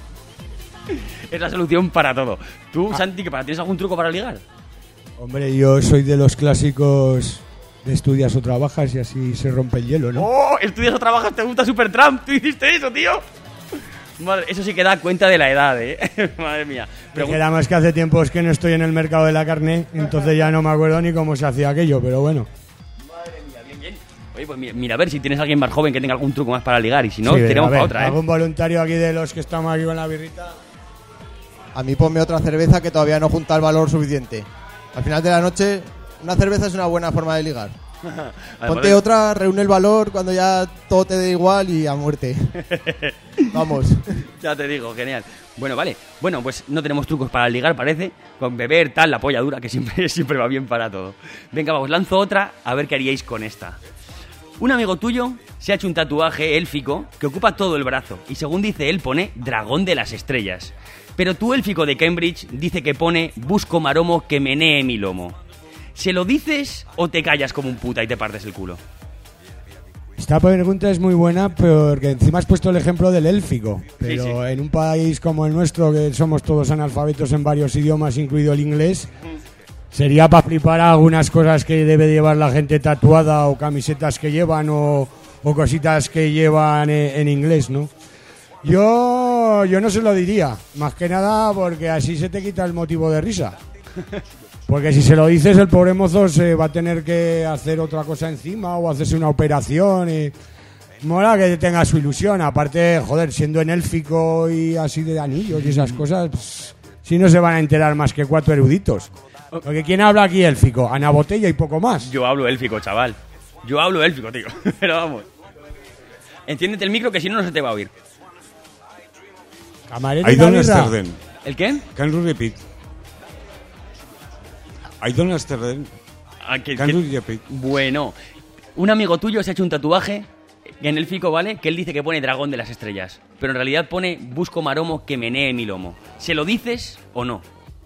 Es la solución para todo. Ah. ¿Tú, Santi, que para tienes algún truco para ligar? Hombre, yo soy de los clásicos de estudias o trabajas y así se rompe el hielo, ¿no? ¡Oh! ¿Estudias o trabajas? ¿Te gusta Supertramp? ¿Tú hiciste eso, tío? Madre, eso sí que da cuenta de la edad, ¿eh? Madre mía. Me Pregun- queda más que hace tiempo es que no estoy en el mercado de la carne, entonces ya no me acuerdo ni cómo se hacía aquello, pero bueno. Oye, pues mira, mira, a ver si tienes alguien más joven que tenga algún truco más para ligar. Y si no, Sí, tenemos a ver, para otra, ¿eh? algún voluntario aquí de los que estamos aquí con la birrita. A mí ponme otra cerveza que todavía no junta el valor suficiente. Al final de la noche, una cerveza es una buena forma de ligar. Ponte otra, reúne el valor cuando ya todo te dé igual y a muerte. Vamos. Ya te digo, genial. Bueno, vale. Bueno, pues no tenemos trucos para ligar, parece. Con beber, tal, la polla dura, que siempre, siempre va bien para todo. Venga, vamos, lanzo otra, a ver qué haríais con esta. Un amigo tuyo se ha hecho un tatuaje élfico que ocupa todo el brazo y según dice él pone Dragón de las Estrellas. Pero tu élfico de Cambridge dice que pone Busco maromo que menee mi lomo. ¿Se lo dices o te callas como un puta y te partes el culo? Esta pregunta es muy buena porque encima has puesto el ejemplo del élfico. Pero Sí, sí. en un país como el nuestro, que somos todos analfabetos en varios idiomas, incluido el inglés, sería para flipar algunas cosas que debe llevar la gente tatuada o camisetas que llevan o, o cositas que llevan en, en inglés, ¿no? Yo, yo no se lo diría, más que nada porque así se te quita el motivo de risa. Porque si se lo dices, el pobre mozo se va a tener que hacer otra cosa encima o hacerse una operación. Y mola que tenga su ilusión. Aparte, joder, siendo en élfico y así de anillos y esas cosas, pues, si no se van a enterar más que cuatro eruditos. Porque ¿quién habla aquí élfico? Ana Botella y poco más. Yo hablo élfico, chaval. Yo hablo élfico, tío. Pero vamos. Enciéndete el micro que si no, no se te va a oír. Camarero I y una don't birra. understand. ¿El qué? Can you repeat? I don't understand. Ah, que- Can que- you repeat? Bueno, un amigo tuyo se ha hecho un tatuaje en élfico, ¿vale? Que él dice que pone Dragón de las Estrellas. Pero en realidad pone Busco maromo que menee mi lomo. ¿Se lo dices o no?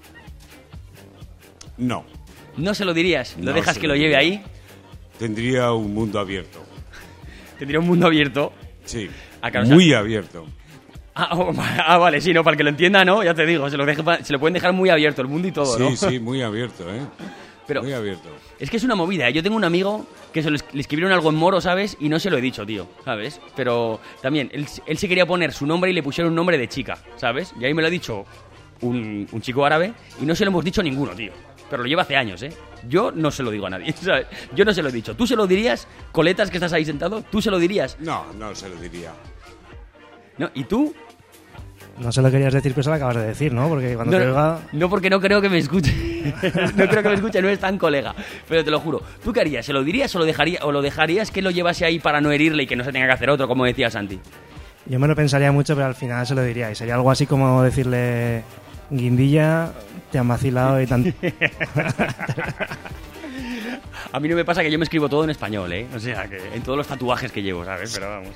No. ¿No se lo dirías? ¿Lo No dejas se que lo lo lleve diría. ahí? Tendría un mundo abierto. Tendría un mundo abierto. Sí. Ah, claro, o sea- Muy abierto. Ah, oh, ah, vale, sí, no, para el que lo entienda, ¿no? Ya te digo, se lo, deje pa- se lo pueden dejar muy abierto el mundo y todo, ¿no? Sí, sí, muy abierto, ¿eh? Pero- muy abierto. Es que es una movida, ¿eh? Yo tengo un amigo que se lo es- le escribieron algo en moro, ¿sabes? Y no se lo he dicho, tío, ¿sabes? Pero también, él, él se quería poner su nombre y le pusieron un nombre de chica, ¿sabes? Y ahí me lo ha dicho un, un chico árabe y no se lo hemos dicho ninguno, tío. Pero lo lleva hace años, ¿eh? Yo no se lo digo a nadie, ¿sabes? Yo no se lo he dicho. ¿Tú se lo dirías? Coletas, que estás ahí sentado, ¿tú se lo dirías? No, no se lo diría. ¿No? ¿Y tú? No se lo querías decir, pero se lo acabas de decir, ¿no? Porque cuando No, te oiga... no, porque no creo que me escuche. No creo que me escuche, no es tan colega. Pero te lo juro. ¿Tú qué harías? ¿Se lo dirías o lo, dejaría, o lo dejarías que lo llevase ahí para no herirle y que no se tenga que hacer otro, como decía Santi? Yo me lo pensaría mucho, pero al final se lo diría. Y sería algo así como decirle: Guindilla, te han vacilado y tan... A mí no me pasa que yo me escribo todo en español, ¿eh? O sea, que en todos los tatuajes que llevo, ¿sabes? Pero vamos.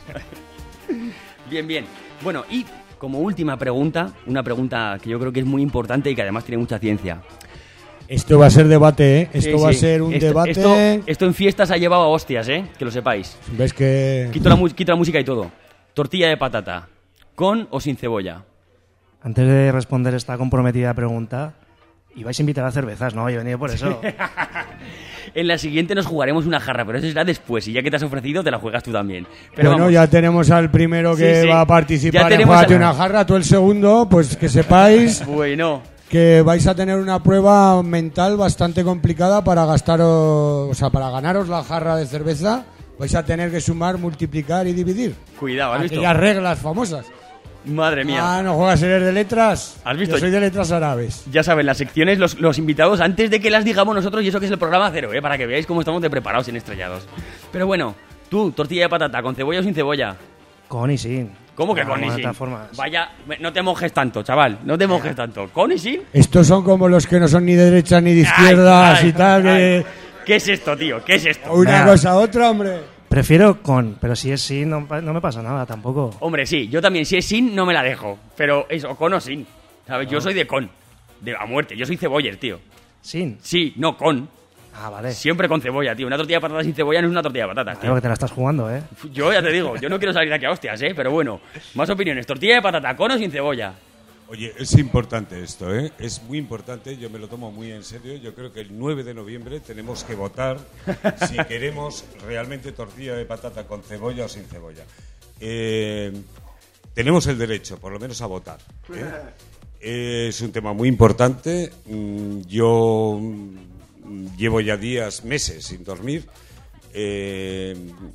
Bien, bien. Bueno, y como última pregunta, una pregunta que yo creo que es muy importante y que además tiene mucha ciencia. Esto va a ser debate, ¿eh? Esto Sí, va sí. a ser un Esto- debate... Esto, esto en fiestas ha llevado a hostias, ¿eh? Que lo sepáis. ¿Ves que...? Quito la, mu- quito la música y todo. Tortilla de patata, ¿con o sin cebolla? Antes de responder esta comprometida pregunta, ibais a invitar a cervezas, ¿no? Yo he venido por eso. En la siguiente nos jugaremos una jarra, pero eso será después. Y ya que te has ofrecido, te la juegas tú también. Pero bueno, vamos. ya tenemos al primero que Sí, sí. va a Ya participar en tenemos Juégate al- una jarra, tú el segundo, pues que sepáis Bueno, que vais a tener una prueba mental bastante complicada para gastaros, o sea, para ganaros la jarra de cerveza, vais a tener que sumar, multiplicar y dividir. cuidado, ¿has visto? Aquellas reglas famosas. Madre mía. Ah, no juegas eres de letras. ¿Has visto? Yo soy de letras árabes. Ya saben, las secciones, los, los invitados, antes de que las digamos nosotros, y eso que es el programa cero, ¿eh? Para que veáis cómo estamos de preparados en estrellados. Pero bueno, tú, tortilla de patata, ¿con cebolla o sin cebolla? Con y sin. ¿Cómo que No, con y de sin? todas formas. Vaya, no te mojes tanto, chaval, no te mojes tanto. ¿Con y sin? Estos son como los que no son ni de derechas ni de izquierdas Ay, ay, y tal. que- ay. ¿Qué es esto, tío? ¿Qué es esto? Una Venga. cosa a otra, hombre. Prefiero con, pero si es sin, no, pa- no me pasa nada tampoco. Hombre, sí, yo también, si es sin, no me la dejo. Pero eso, con o sin. ¿Sabes? Yo soy de con. De a muerte. Yo soy ceboller, tío. Sin. Sí, no con. Ah, vale. Siempre con cebolla, tío. Una tortilla de patatas sin cebolla no es una tortilla de patatas, Creo tío. que te la estás jugando, ¿eh? Yo ya te digo, yo no quiero salir de aquí a hostias, ¿eh? Pero bueno, más opiniones. Tortilla de patata, con o sin cebolla. Oye, es importante esto, ¿eh? Es muy importante, yo me lo tomo muy en serio. Yo creo que el nueve de noviembre tenemos que votar si queremos realmente tortilla de patata con cebolla o sin cebolla. Eh, tenemos el derecho, por lo menos, a votar, ¿eh? Eh, es un tema muy importante. Mm, Yo mm, llevo ya días, meses sin dormir. Eh,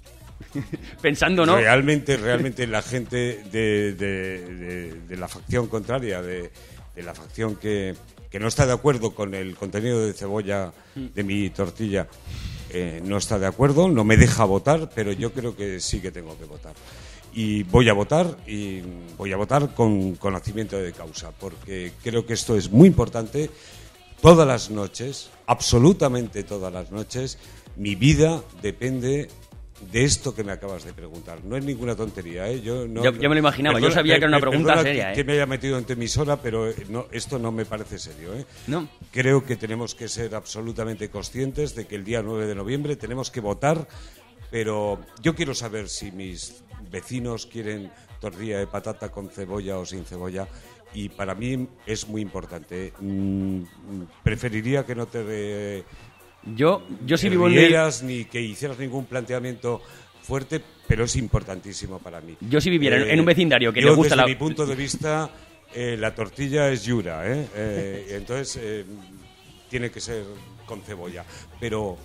Pensando, ¿no? Realmente, realmente la gente de, de- de- de la facción contraria, de, de la facción que, que no está de acuerdo con el contenido de cebolla de mi tortilla, eh, no está de acuerdo, no me deja votar, pero yo creo que sí que tengo que votar. Y voy a votar, y voy a votar con conocimiento de causa, porque creo que esto es muy importante. Todas las noches, absolutamente todas las noches, mi vida depende de esto que me acabas de preguntar. No es ninguna tontería, ¿eh? Yo, no, Ya- ya me lo imaginaba, yo sabía que era una pregunta perdona seria, que, ¿eh? que me haya metido en tu emisora, pero eh, no, esto no me parece serio, ¿eh? No. Creo que tenemos que ser absolutamente conscientes de que el día nueve de noviembre tenemos que votar, pero yo quiero saber si mis vecinos quieren tortilla de patata con cebolla o sin cebolla, y para mí es muy importante. Mm, preferiría que no te... re- Yo, yo sí te vivo en rieras ni que hicieras ningún planteamiento fuerte, pero es importantísimo para mí. Yo si viviera en- en un vecindario que yo, le gusta desde la- mi punto de vista, eh, la tortilla es yura, ¿eh? Eh, entonces eh, tiene que ser con cebolla, pero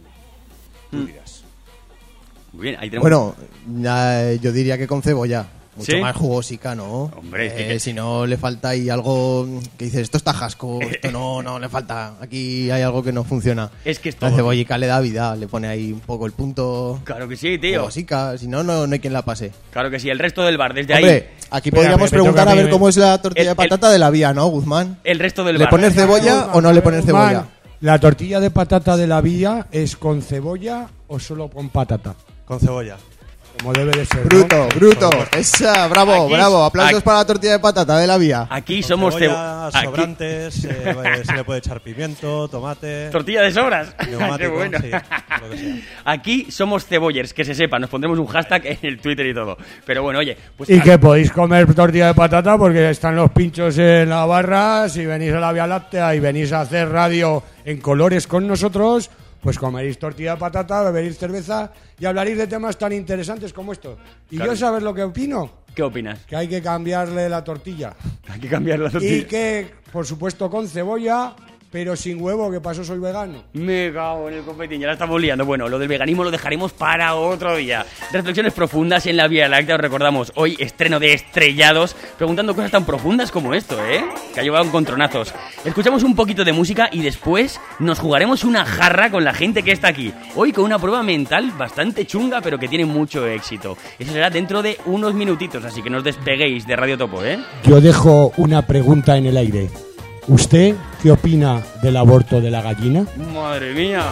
mm, tú Mm. dirás. Muy bien, ahí tenemos... Bueno, ya, yo diría que con cebolla. Mucho ¿Sí? más jugosica, ¿no? Hombre, es Eh, que- que- Si no le falta ahí algo que dices, esto está jasco, esto no, no le falta. Aquí hay algo que no funciona. Es que es La todo. cebollica le da vida, le pone ahí un poco el punto. Claro que sí, tío. Jugosica, si no, no, no hay quien la pase. Claro que sí, el resto del bar, desde Hombre, ahí... aquí Espera, podríamos me toca preguntar a a mí, ver me- cómo es la tortilla El- de patata de la vía, ¿no, Guzmán? El resto del ¿Le bar. pones cebolla o no le pones cebolla? Man, ¿la tortilla de patata de la vía es con cebolla o solo con patata? Con cebolla. Como debe de ser, ¿no? Bruto, bruto. Esa, bravo, Aquí- bravo. Aplausos aquí- para la tortilla de patata de la vía. Aquí Con somos... cebolla, cebo- aquí- sobrantes, eh, se le puede echar pimiento, tomate, Tortilla de sobras. Qué neumático, bueno. sí, lo que sea. Aquí somos cebollers, que se sepa. Nos pondremos un hashtag en el Twitter y todo. Pero bueno, oye, pues... Y que podéis comer tortilla de patata porque están los pinchos en la barra. Si venís a la Vía Láctea y venís a hacer radio en colores con nosotros, pues comeréis tortilla de patata, beberéis cerveza y hablaréis de temas tan interesantes como estos. Y Claro. yo, ¿sabes lo que opino? ¿Qué opinas? Que hay que cambiarle la tortilla. Hay que cambiar la tortilla. Y que, por supuesto, con cebolla, pero sin huevo, que para eso soy vegano. Me cago en el copetín, ya la estamos liando. Bueno, lo del veganismo lo dejaremos para otro día. Reflexiones profundas en la Vía Láctea, os recordamos. Hoy estreno de Estrellados, preguntando cosas tan profundas como esto, ¿eh? Que ha llevado encontronazos. Escuchamos un poquito de música y después nos jugaremos una jarra con la gente que está aquí. Hoy con una prueba mental bastante chunga, pero que tiene mucho éxito. Eso será dentro de unos minutitos, así que no os despeguéis de Radio Topo, ¿eh? Yo dejo una pregunta en el aire. ¿Usted qué opina del aborto de la gallina? Madre mía.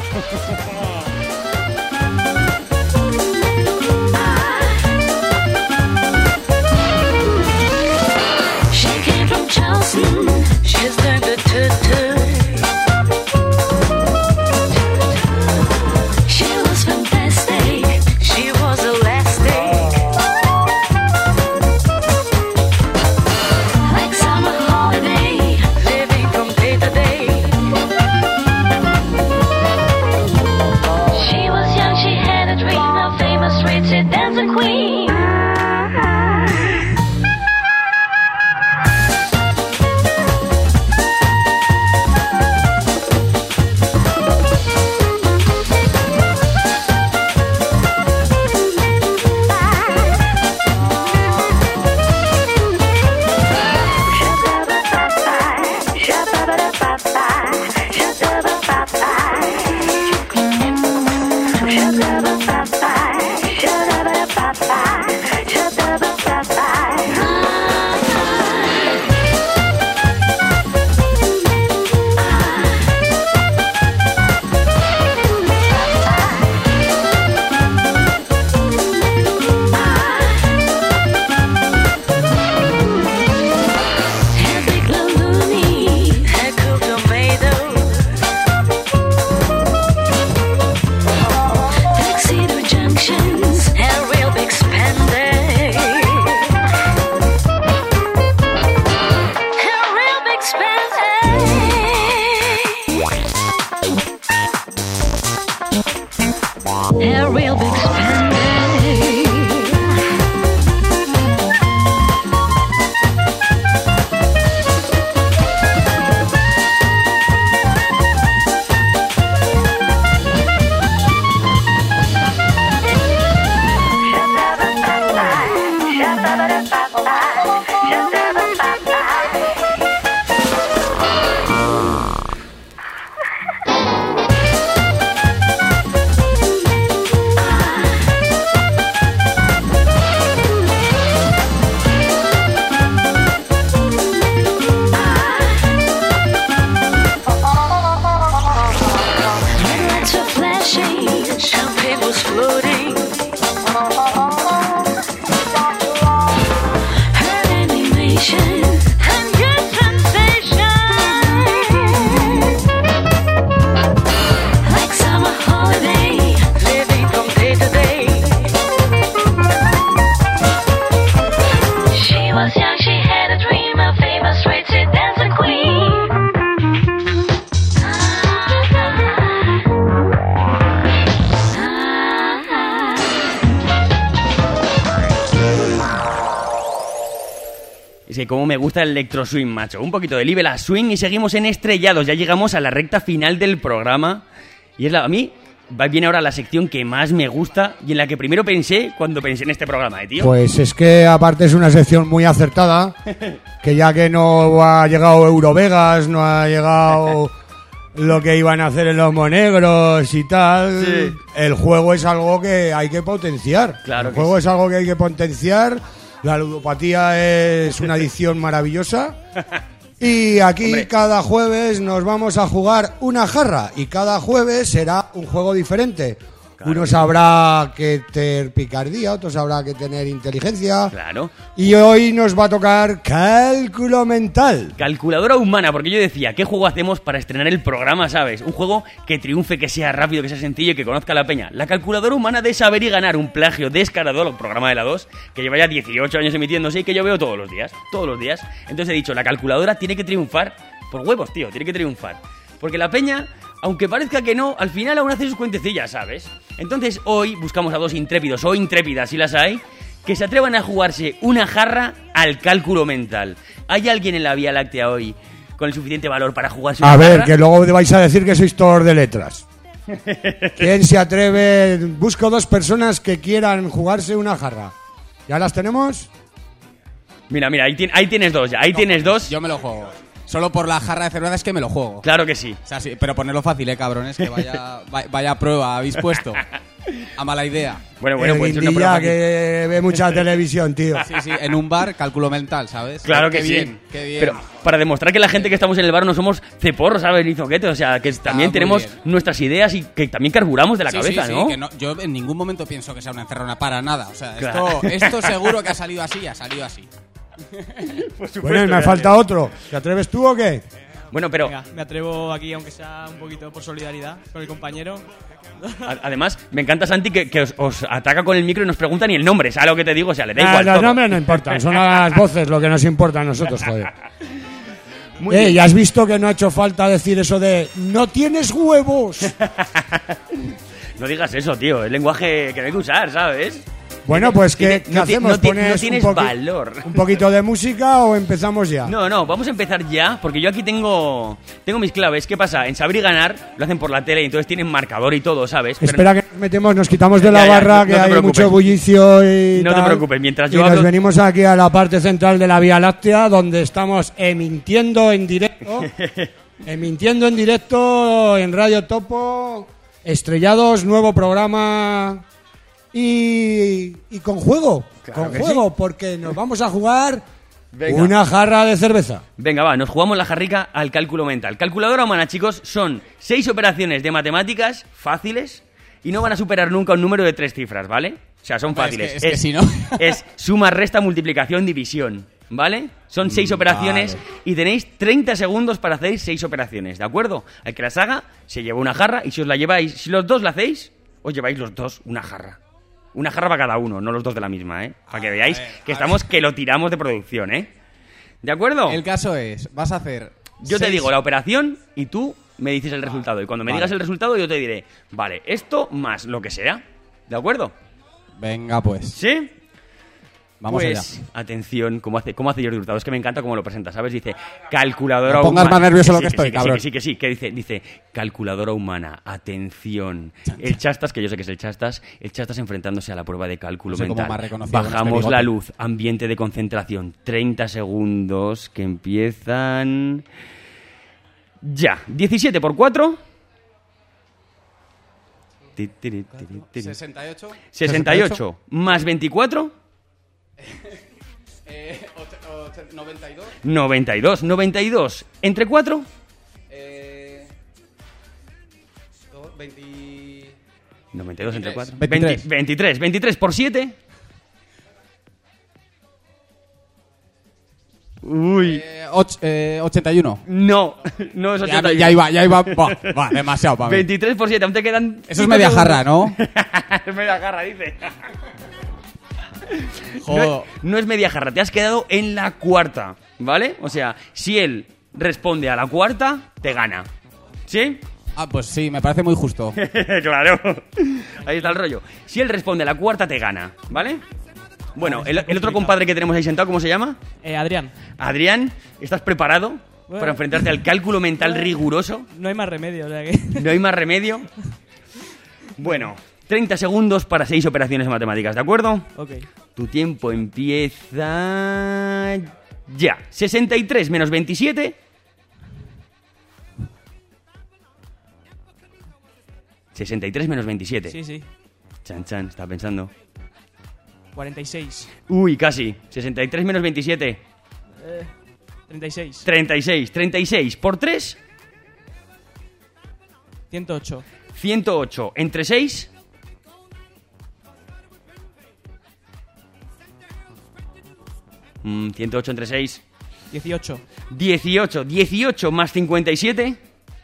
She's learned to toot-toot. She was fantastic. She was elastic. Like summer holiday, living from day to day. She was young, she had a dream, a famous street dancing queen. Es que como me gusta el electro swing, macho. Un poquito de Libela Swing y seguimos en Estrellados. Ya llegamos a la recta final del programa. Y es la, a mí viene ahora la sección que más me gusta y en la que primero pensé cuando pensé en este programa, ¿eh, tío? Pues es que aparte es una sección muy acertada, que ya que no ha llegado Eurovegas, no ha llegado lo que iban a hacer en los Monegros y tal, sí. El juego es algo que hay que potenciar. Claro el que juego sí. es algo que hay que potenciar. La ludopatía es una adicción maravillosa. Y aquí Hombre. cada jueves nos vamos a jugar una jarra. Y cada jueves será un juego diferente. Claro. Uno sabrá que tener picardía, otro sabrá que tener inteligencia. Claro. Y hoy nos va a tocar cálculo mental. Calculadora humana, porque yo decía, ¿qué juego hacemos para estrenar el programa, sabes? Un juego que triunfe, que sea rápido, que sea sencillo y que conozca a la peña. La calculadora humana de saber y ganar, un plagio descarado al programa de la dos, que lleva ya dieciocho años emitiéndose y que yo veo todos los días. Todos los días. Entonces he dicho, la calculadora tiene que triunfar por huevos, tío, tiene que triunfar. Porque la peña, aunque parezca que no, al final aún hace sus cuentecillas, ¿sabes? Entonces hoy buscamos a dos intrépidos o intrépidas, si las hay, que se atrevan a jugarse una jarra al cálculo mental. ¿Hay alguien en la Vía Láctea hoy con el suficiente valor para jugarse una a jarra? A ver, que luego vais a decir que sois todos de letras. ¿Quién se atreve? Busco dos personas que quieran jugarse una jarra. ¿Ya las tenemos? Mira, mira, ahí, ahí tienes dos ya, ahí no, tienes dos. Yo me lo juego. Solo por la jarra de cerveza es que me lo juego. Claro que sí. O sea, sí, pero ponerlo fácil, eh, cabrones, que vaya, vaya prueba habéis puesto. A mala idea. Bueno, bueno, El pues no, guindilla pero- que ve mucha televisión, tío. Sí, sí, en un bar, cálculo mental, ¿sabes? Claro qué que bien, sí. Qué bien. Pero para demostrar que la gente que estamos en el bar no somos ceporros, ¿sabes? Ni zoquetes. O sea, que también muy tenemos bien. nuestras ideas y que también carburamos de la Sí, cabeza, sí, sí, ¿no? que no- Yo en ningún momento pienso que sea una encerrona para nada. O sea, Claro. esto, esto seguro que ha salido así, ha salido así. Bueno, y me falta otro. ¿Te atreves tú o qué? Bueno, pero Venga, me atrevo aquí, aunque sea un poquito por solidaridad con el compañero. a- además me encanta Santi que, que os, os ataca con el micro y nos pregunta ni el nombre, ¿sabes lo que te digo? O sea, le da Ah, igual los todo. nombres no importan, son las voces lo que nos importa a nosotros, joder. Muy Eh, bien. ¿y has visto que no ha hecho falta decir eso de no tienes huevos? No digas eso, tío. Es lenguaje que no hay que usar, ¿sabes? Bueno, pues ¿qué, Tiene- qué no ti- hacemos? no ti- ¿Pones no un tienes poqui- valor. ¿Un poquito de música o empezamos ya? No, no, vamos a empezar ya, porque yo aquí tengo tengo mis claves. ¿Qué pasa? En Saber y Ganar lo hacen por la tele y entonces tienen marcador y todo, ¿sabes? Pero- Espera que nos metemos, nos quitamos de Ya, la ya, barra, no- que no te hay preocupes. mucho bullicio y No te tal. preocupes, mientras Y yo nos hablo- venimos aquí a la parte central de la Vía Láctea, donde estamos emitiendo en directo, emitiendo en directo en Radio Topo, Estrellados, nuevo programa y, y con juego, Claro con que juego, porque nos vamos a jugar Venga. una jarra de cerveza. Venga, va, nos jugamos la jarrica al cálculo mental. Calculadora humana, chicos, son seis operaciones de matemáticas fáciles y no van a superar nunca un número de tres cifras, ¿vale? O sea, son Hombre, fáciles. es que- es que si no- es suma, resta, multiplicación, división, ¿vale? Son seis Mm, operaciones vale. y tenéis treinta segundos para hacer seis operaciones, ¿de acuerdo? El que las haga se lleva una jarra y si os la lleváis, si los dos la hacéis, os lleváis los dos una jarra. Una jarra para cada uno, no los dos de la misma, ¿eh? Para que veáis ver, que a estamos que lo tiramos de producción, ¿eh? ¿De acuerdo? El caso es, vas a hacer... Yo te seis- digo la operación y tú me dices el resultado. Y cuando me vale. digas el resultado yo te diré, vale, esto más lo que sea. ¿De acuerdo? Venga, pues. ¿Sí? Vamos pues, allá. atención, ¿cómo hace, cómo hace Jordi Hurtado? Es que me encanta cómo lo presenta, ¿sabes? Dice, calculadora No pongas humana. más nervioso lo que sí, estoy, sí, cabrón. Que sí, que sí, que dice, dice, calculadora humana, atención. El Chastas, que yo sé que es el Chastas, el Chastas enfrentándose a la prueba de cálculo No sé cómo mental. me ha reconocido con este Bajamos bigote. la luz, ambiente de concentración, treinta segundos que empiezan... Ya, diecisiete por cuatro... Ti, tiri, tiri, tiri. sesenta y ocho. sesenta y ocho más veinticuatro... Eh, och- och- noventa y dos. noventa y dos. noventa y dos entre cuatro... Eh, do- veinti- noventa y dos entre cuatro... veintitrés. veintitrés. veintitrés por siete... Uy. Eh, och- eh, ochenta y uno. No, no es Ya, ochenta y uno. ya iba, ya iba. Va, va, demasiado para mí. veintitrés por siete, aún te quedan... Eso es media jarra, ¿no? Es media jarra, dice. Joder. No, no es media jarra, te has quedado en la cuarta, ¿vale? O sea, si él responde a la cuarta, te gana. ¿Sí? Ah, pues sí, me parece muy justo. Claro. Ahí está el rollo. Si él responde a la cuarta, te gana, ¿vale? Bueno, el, el otro compadre que tenemos ahí sentado, ¿cómo se llama? Eh, Adrián, Adrián, ¿estás preparado Bueno. para enfrentarte al cálculo mental Bueno. riguroso? no hay más remedio, o sea que... No hay más remedio. Bueno, treinta segundos para seis operaciones matemáticas, ¿de acuerdo? Ok. Tu tiempo empieza... ya. sesenta y tres menos veintisiete... sesenta y tres menos veintisiete. Sí, sí. Chan, chan, estaba pensando. cuarenta y seis. Uy, casi. sesenta y tres menos veintisiete. Eh, treinta y seis. treinta y seis. treinta y seis por tres... ciento ocho. ciento ocho. Entre seis... Mm, ciento ocho entre seis... dieciocho. dieciocho. dieciocho más cincuenta y siete...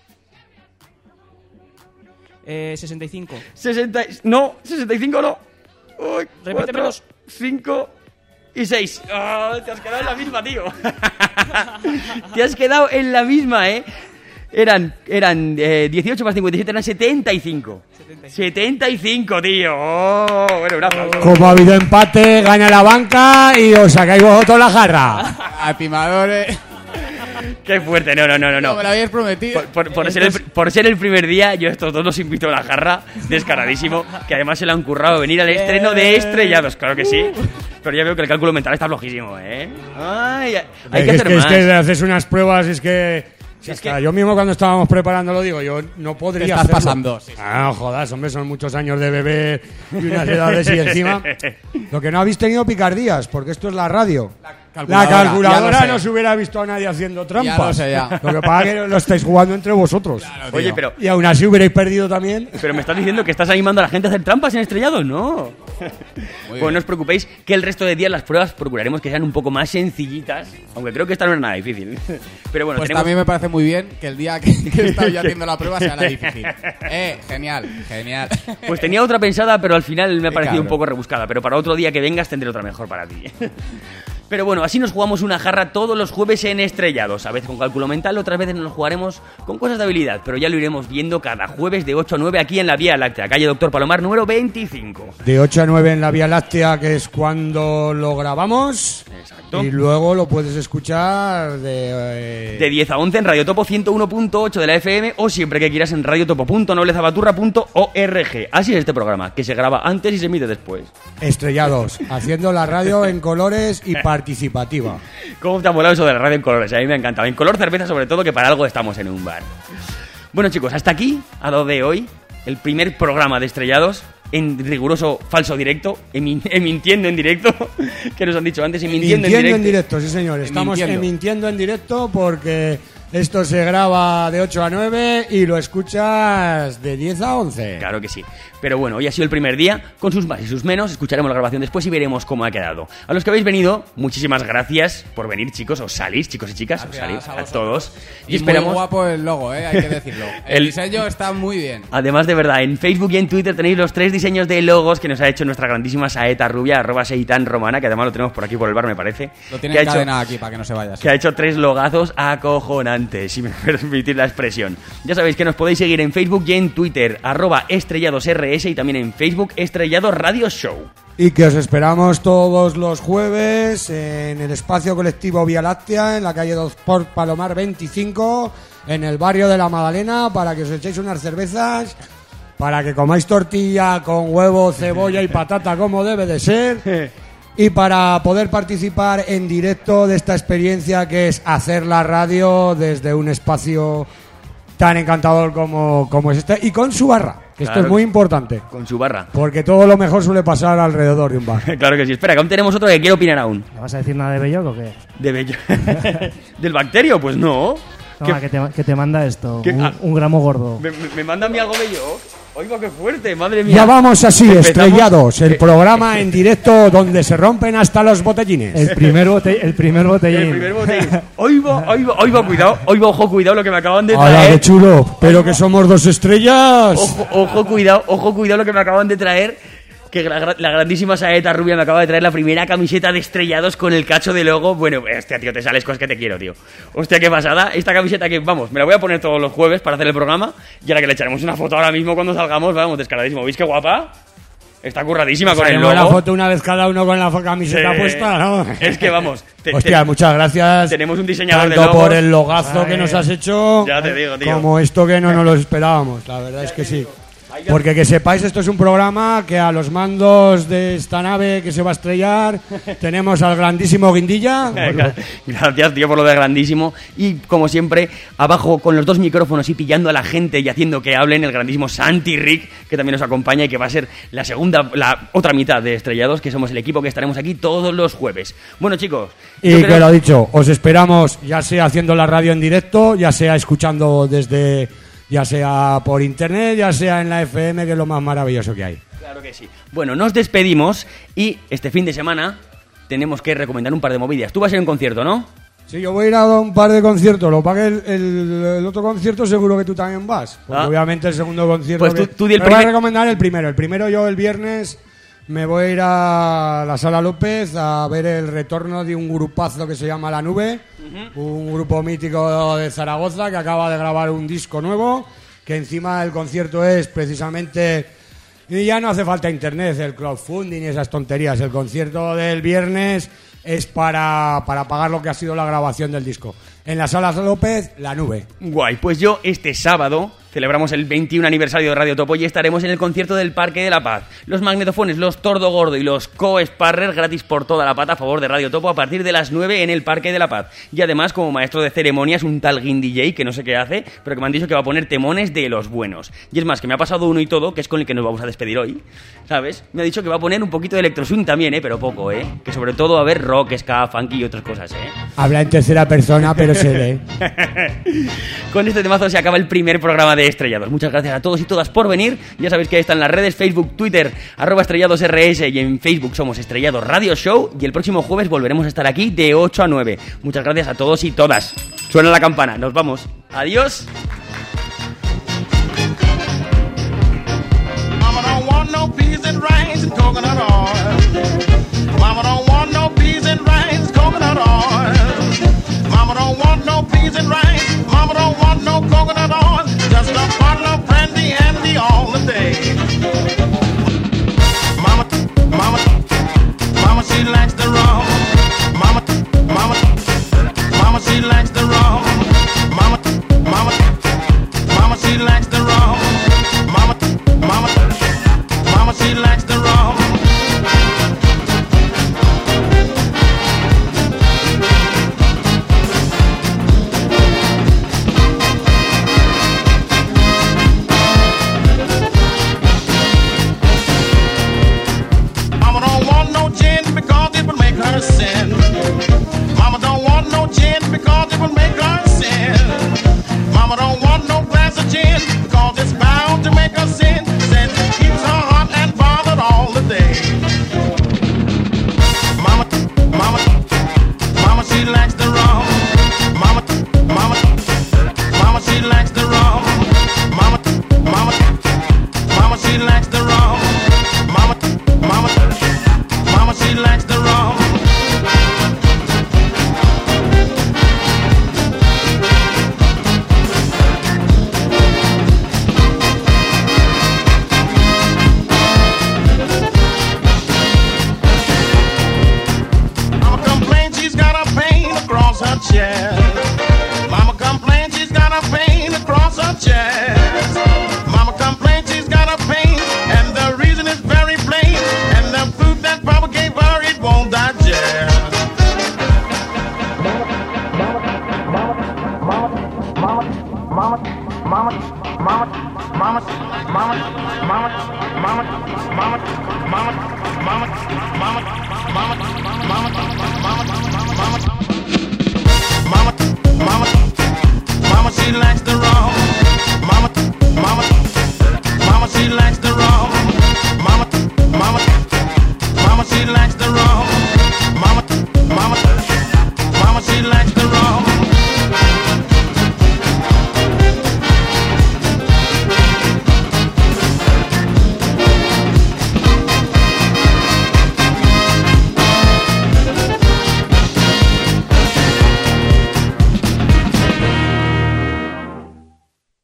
Eh, sesenta y cinco. sesenta... No, sesenta y cinco no. Uy, Repítemelos. cinco y seis. Oh, te has quedado en la misma, tío. Te has quedado en la misma, ¿eh? Eran, eran eh, dieciocho más cincuenta y siete, eran setenta y cinco. setenta y cinco, tío. Oh, bueno, un aplauso. Como ha habido empate, gana la banca y os sacáis vosotros la jarra. A timadores. Qué fuerte, no, no, no, no. No no. me lo habías prometido. Por, por- por ser el, por ser el primer día, yo a estos dos los invito a la jarra, descaradísimo, que además se le han currado venir al estreno de Estrellados, claro que sí. Pero ya veo que el cálculo mental está flojísimo, ¿eh? Ay, hay que es, hacer que, es más. que haces unas pruebas, es que Si es que yo mismo cuando estábamos preparando lo digo, yo no podría Te estás hacerlo. pasando, sí, sí. Ah, no jodas, hombre, son muchos años de beber y unas edades y encima... Lo que no habéis tenido picardías, porque esto es la radio. La calculadora, calculadora ya lo sé. no se hubiera visto a nadie haciendo trampas. Ya lo sé, ya. Lo que pasa es que lo estáis jugando entre vosotros. Claro, Oye, pero, Y aún así hubierais perdido también. pero me estás diciendo que estás animando a la gente a hacer trampas en estrellados, ¿no? Muy Pues no bien. os preocupéis que el resto de días las pruebas procuraremos que sean un poco más sencillitas, aunque creo que esta no es nada difícil. Pero bueno, Pues tenemos... también me parece muy bien que el día que, que he estado yo haciendo la prueba sea la difícil. Eh, genial, genial. Pues tenía otra pensada, pero al final me ha Qué parecido un cabrón. poco rebuscada. Pero para otro día que vengas tendré otra mejor para ti. Pero bueno, así nos jugamos una jarra todos los jueves en estrellados. A veces con cálculo mental, otras veces nos jugaremos con cosas de habilidad. Pero ya lo iremos viendo cada jueves de ocho a nueve aquí en la Vía Láctea, calle Doctor Palomar número veinticinco. De ocho a nueve en la Vía Láctea, que es cuando lo grabamos. Exacto. Y luego lo puedes escuchar de... eh, De diez a once en Radio Topo ciento uno punto ocho de la F M o siempre que quieras en radiotopo punto noblezabaturra punto org. Así es este programa, que se graba antes y se emite después. Estrellados, haciendo la radio en colores y participativa. ¿Cómo te ha molado eso de la radio en colores? A mí me ha encantado. En color cerveza sobre todo, que para algo estamos en un bar. Bueno chicos, hasta aquí, a lo de hoy, el primer programa de Estrellados en riguroso falso directo, emin- emintiendo en directo, que nos han dicho antes, emintiendo, Mintiendo en directo. sí señor. Estamos Mintiendo. mintiendo en directo porque esto se graba de ocho a nueve y lo escuchas de diez a once. Claro que sí. Pero bueno, hoy ha sido el primer día, con sus más y sus menos. Escucharemos la grabación después y veremos cómo ha quedado. A los que habéis venido, muchísimas gracias por venir, chicos. Os salís, chicos y chicas, os salís Gracias a a vosotros. todos. Y, esperamos... muy guapo el logo, eh, hay que decirlo. El, El- diseño está muy bien. Además, de verdad, en Facebook y en Twitter tenéis los tres diseños de logos que nos ha hecho nuestra grandísima saeta rubia, arroba seitan romana, que además lo tenemos por aquí por el bar, me parece. Lo que tiene ha hecho, encadenado aquí para que no se vaya. que ha hecho tres logazos acojonantes, si me permitís la expresión. Ya sabéis que nos podéis seguir en Facebook y en Twitter, arroba estrellados.rs y también en Facebook Estrellados Radio Show. Y que os esperamos todos los jueves en el espacio colectivo Vía Láctea, en la calle Doctor Palomar veinticinco, en el barrio de la Magdalena, para que os echéis unas cervezas, para que comáis tortilla con huevo, cebolla y patata como debe de ser, y para poder participar en directo de esta experiencia que es hacer la radio desde un espacio tan encantador como, como es este, y con su barra, que esto Claro. es muy importante. Con su barra. Porque todo lo mejor suele pasar alrededor de un bar. Claro que sí. Espera, que aún tenemos otro que quiero opinar aún. ¿No vas a decir nada de Belloc o qué? ¿De bello? ¿Del bacterio? Pues no. Toma, ¿Qué- que, te, que te manda esto, ¿Qué? un, Ah. un gramo gordo. ¿Me, me, me manda a mí algo bello? Oiga, qué fuerte, madre mía. Ya vamos así, Empezamos- estrellados, el programa en directo donde se rompen hasta los botellines. El primer, bote, el primer botellín. El primer botellín. Oiga, oiga, oiga, cuidado. Oiga, ojo, cuidado lo que me acaban de ¡Hala, traer. qué chulo! Pero que somos dos estrellas. Ojo, ojo, cuidado, ojo, cuidado lo que me acaban de traer. Que la, gra- la grandísima saeta rubia me acaba de traer la primera camiseta de Estrellados con el cacho de logo. Bueno, hostia, tío, te sales cosas que te quiero, tío. Hostia, qué pasada. Esta camiseta que, vamos, me la voy a poner todos los jueves para hacer el programa. Y a la que le echaremos una foto ahora mismo cuando salgamos, vamos, descaradísimo. ¿Veis qué guapa? Está curradísima con el Haremos logo. la foto una vez cada uno con la fo- camiseta Sí. puesta, ¿no? Es que vamos. te- Hostia, te- muchas gracias. Tenemos un diseñador de tanto logos. por el logazo que nos has hecho, Ya te digo, tío. como esto que no nos lo esperábamos. La verdad es que sí. Porque que sepáis, esto es un programa que a los mandos de esta nave que se va a estrellar tenemos al grandísimo Guindilla. Gracias, tío, por lo de grandísimo. Y como siempre, abajo con los dos micrófonos y pillando a la gente y haciendo que hablen, el grandísimo Santi Rick, que también nos acompaña y que va a ser la segunda, la otra mitad de Estrellados, que somos el equipo que estaremos aquí todos los jueves. Bueno, chicos. Y yo que creo- lo dicho, os esperamos ya sea haciendo la radio en directo, ya sea escuchando desde, ya sea por internet, ya sea en la F M, que es lo más maravilloso que hay. Claro que sí. Bueno, nos despedimos y este fin de semana tenemos que recomendar un par de movidas. Tú vas a ir a un concierto, ¿no? Sí, yo voy a ir a un par de conciertos. Lo pague el, el, el otro concierto, seguro que tú también vas. Porque Ah. obviamente el segundo concierto. Pues tú- que- tú di el me voy a primer- recomendar el primero. El primero, yo el viernes me voy a ir a la Sala López a ver el retorno de un grupazo que se llama La Nube. Un grupo mítico de Zaragoza que acaba de grabar un disco nuevo. Que encima el concierto es precisamente. Y ya no hace falta internet, el crowdfunding y esas tonterías. El concierto del viernes es para, para pagar lo que ha sido la grabación del disco. En la Sala López, La Nube. Guay, pues yo este sábado Celebramos el veintiún aniversario de Radio Topo y estaremos en el concierto del Parque de la Paz. Los magnetofones, los Tordo Gordo y los Co-Sparrers gratis por toda la pata a favor de Radio Topo a partir de las nueve en el Parque de la Paz. Y además, como maestro de ceremonias, un tal Guindy J, que no sé qué hace, pero que me han dicho que va a poner temones de los buenos. Y es más, que me ha pasado uno y todo, que es con el que nos vamos a despedir hoy, ¿sabes? Me ha dicho que va a poner un poquito de electroswing también, ¿eh? Pero poco, ¿eh? Que sobre todo va a haber rock, ska, funky y otras cosas, ¿eh? Habla en tercera persona, pero se lee. Con este temazo se acaba el primer programa de Estrellados. Muchas gracias a todos y todas por venir. Ya sabéis que ahí están las redes, Facebook, Twitter, arroba estrellados.rs, y en Facebook somos Estrellados Radio Show, y el próximo jueves volveremos a estar aquí de ocho a nueve. Muchas gracias a todos y todas. Suena la campana, nos vamos. Adiós. Mama don't want no peas and rice and coconut oil. Mama don't want no peas and rice, coconut oil. Mama don't want no peas and rice. Mama don't want no coconut oil. Just a bottle of brandy and the all the day. Mama, mama, mama, she likes the rum. Mama, mama, mama, she likes the rum. Mama, mama, mama, she likes the rum. Mama, mama, mama, she likes the rum. Mama don't want no gin because it would make her sin. Mama don't want no gin because it would make her sin. Mama don't want no glass of gin because it's bound to make her sin. Said it keeps her hot and bothered all the day. Mama, mama, mama, she likes the rum. Mama, mama, mama, she likes the rum. Mama, mama, mama, she likes the rum. Mama, mama, mama, she likes the rum. Mama complains she's got a pain across her chest. Mama complains she's got a pain across her chest. Mama complains she's got a pain, and the reason is very plain. And the food that Papa gave her, it won't digest. Mama, she likes the rum. Mama, mama, mama, she likes the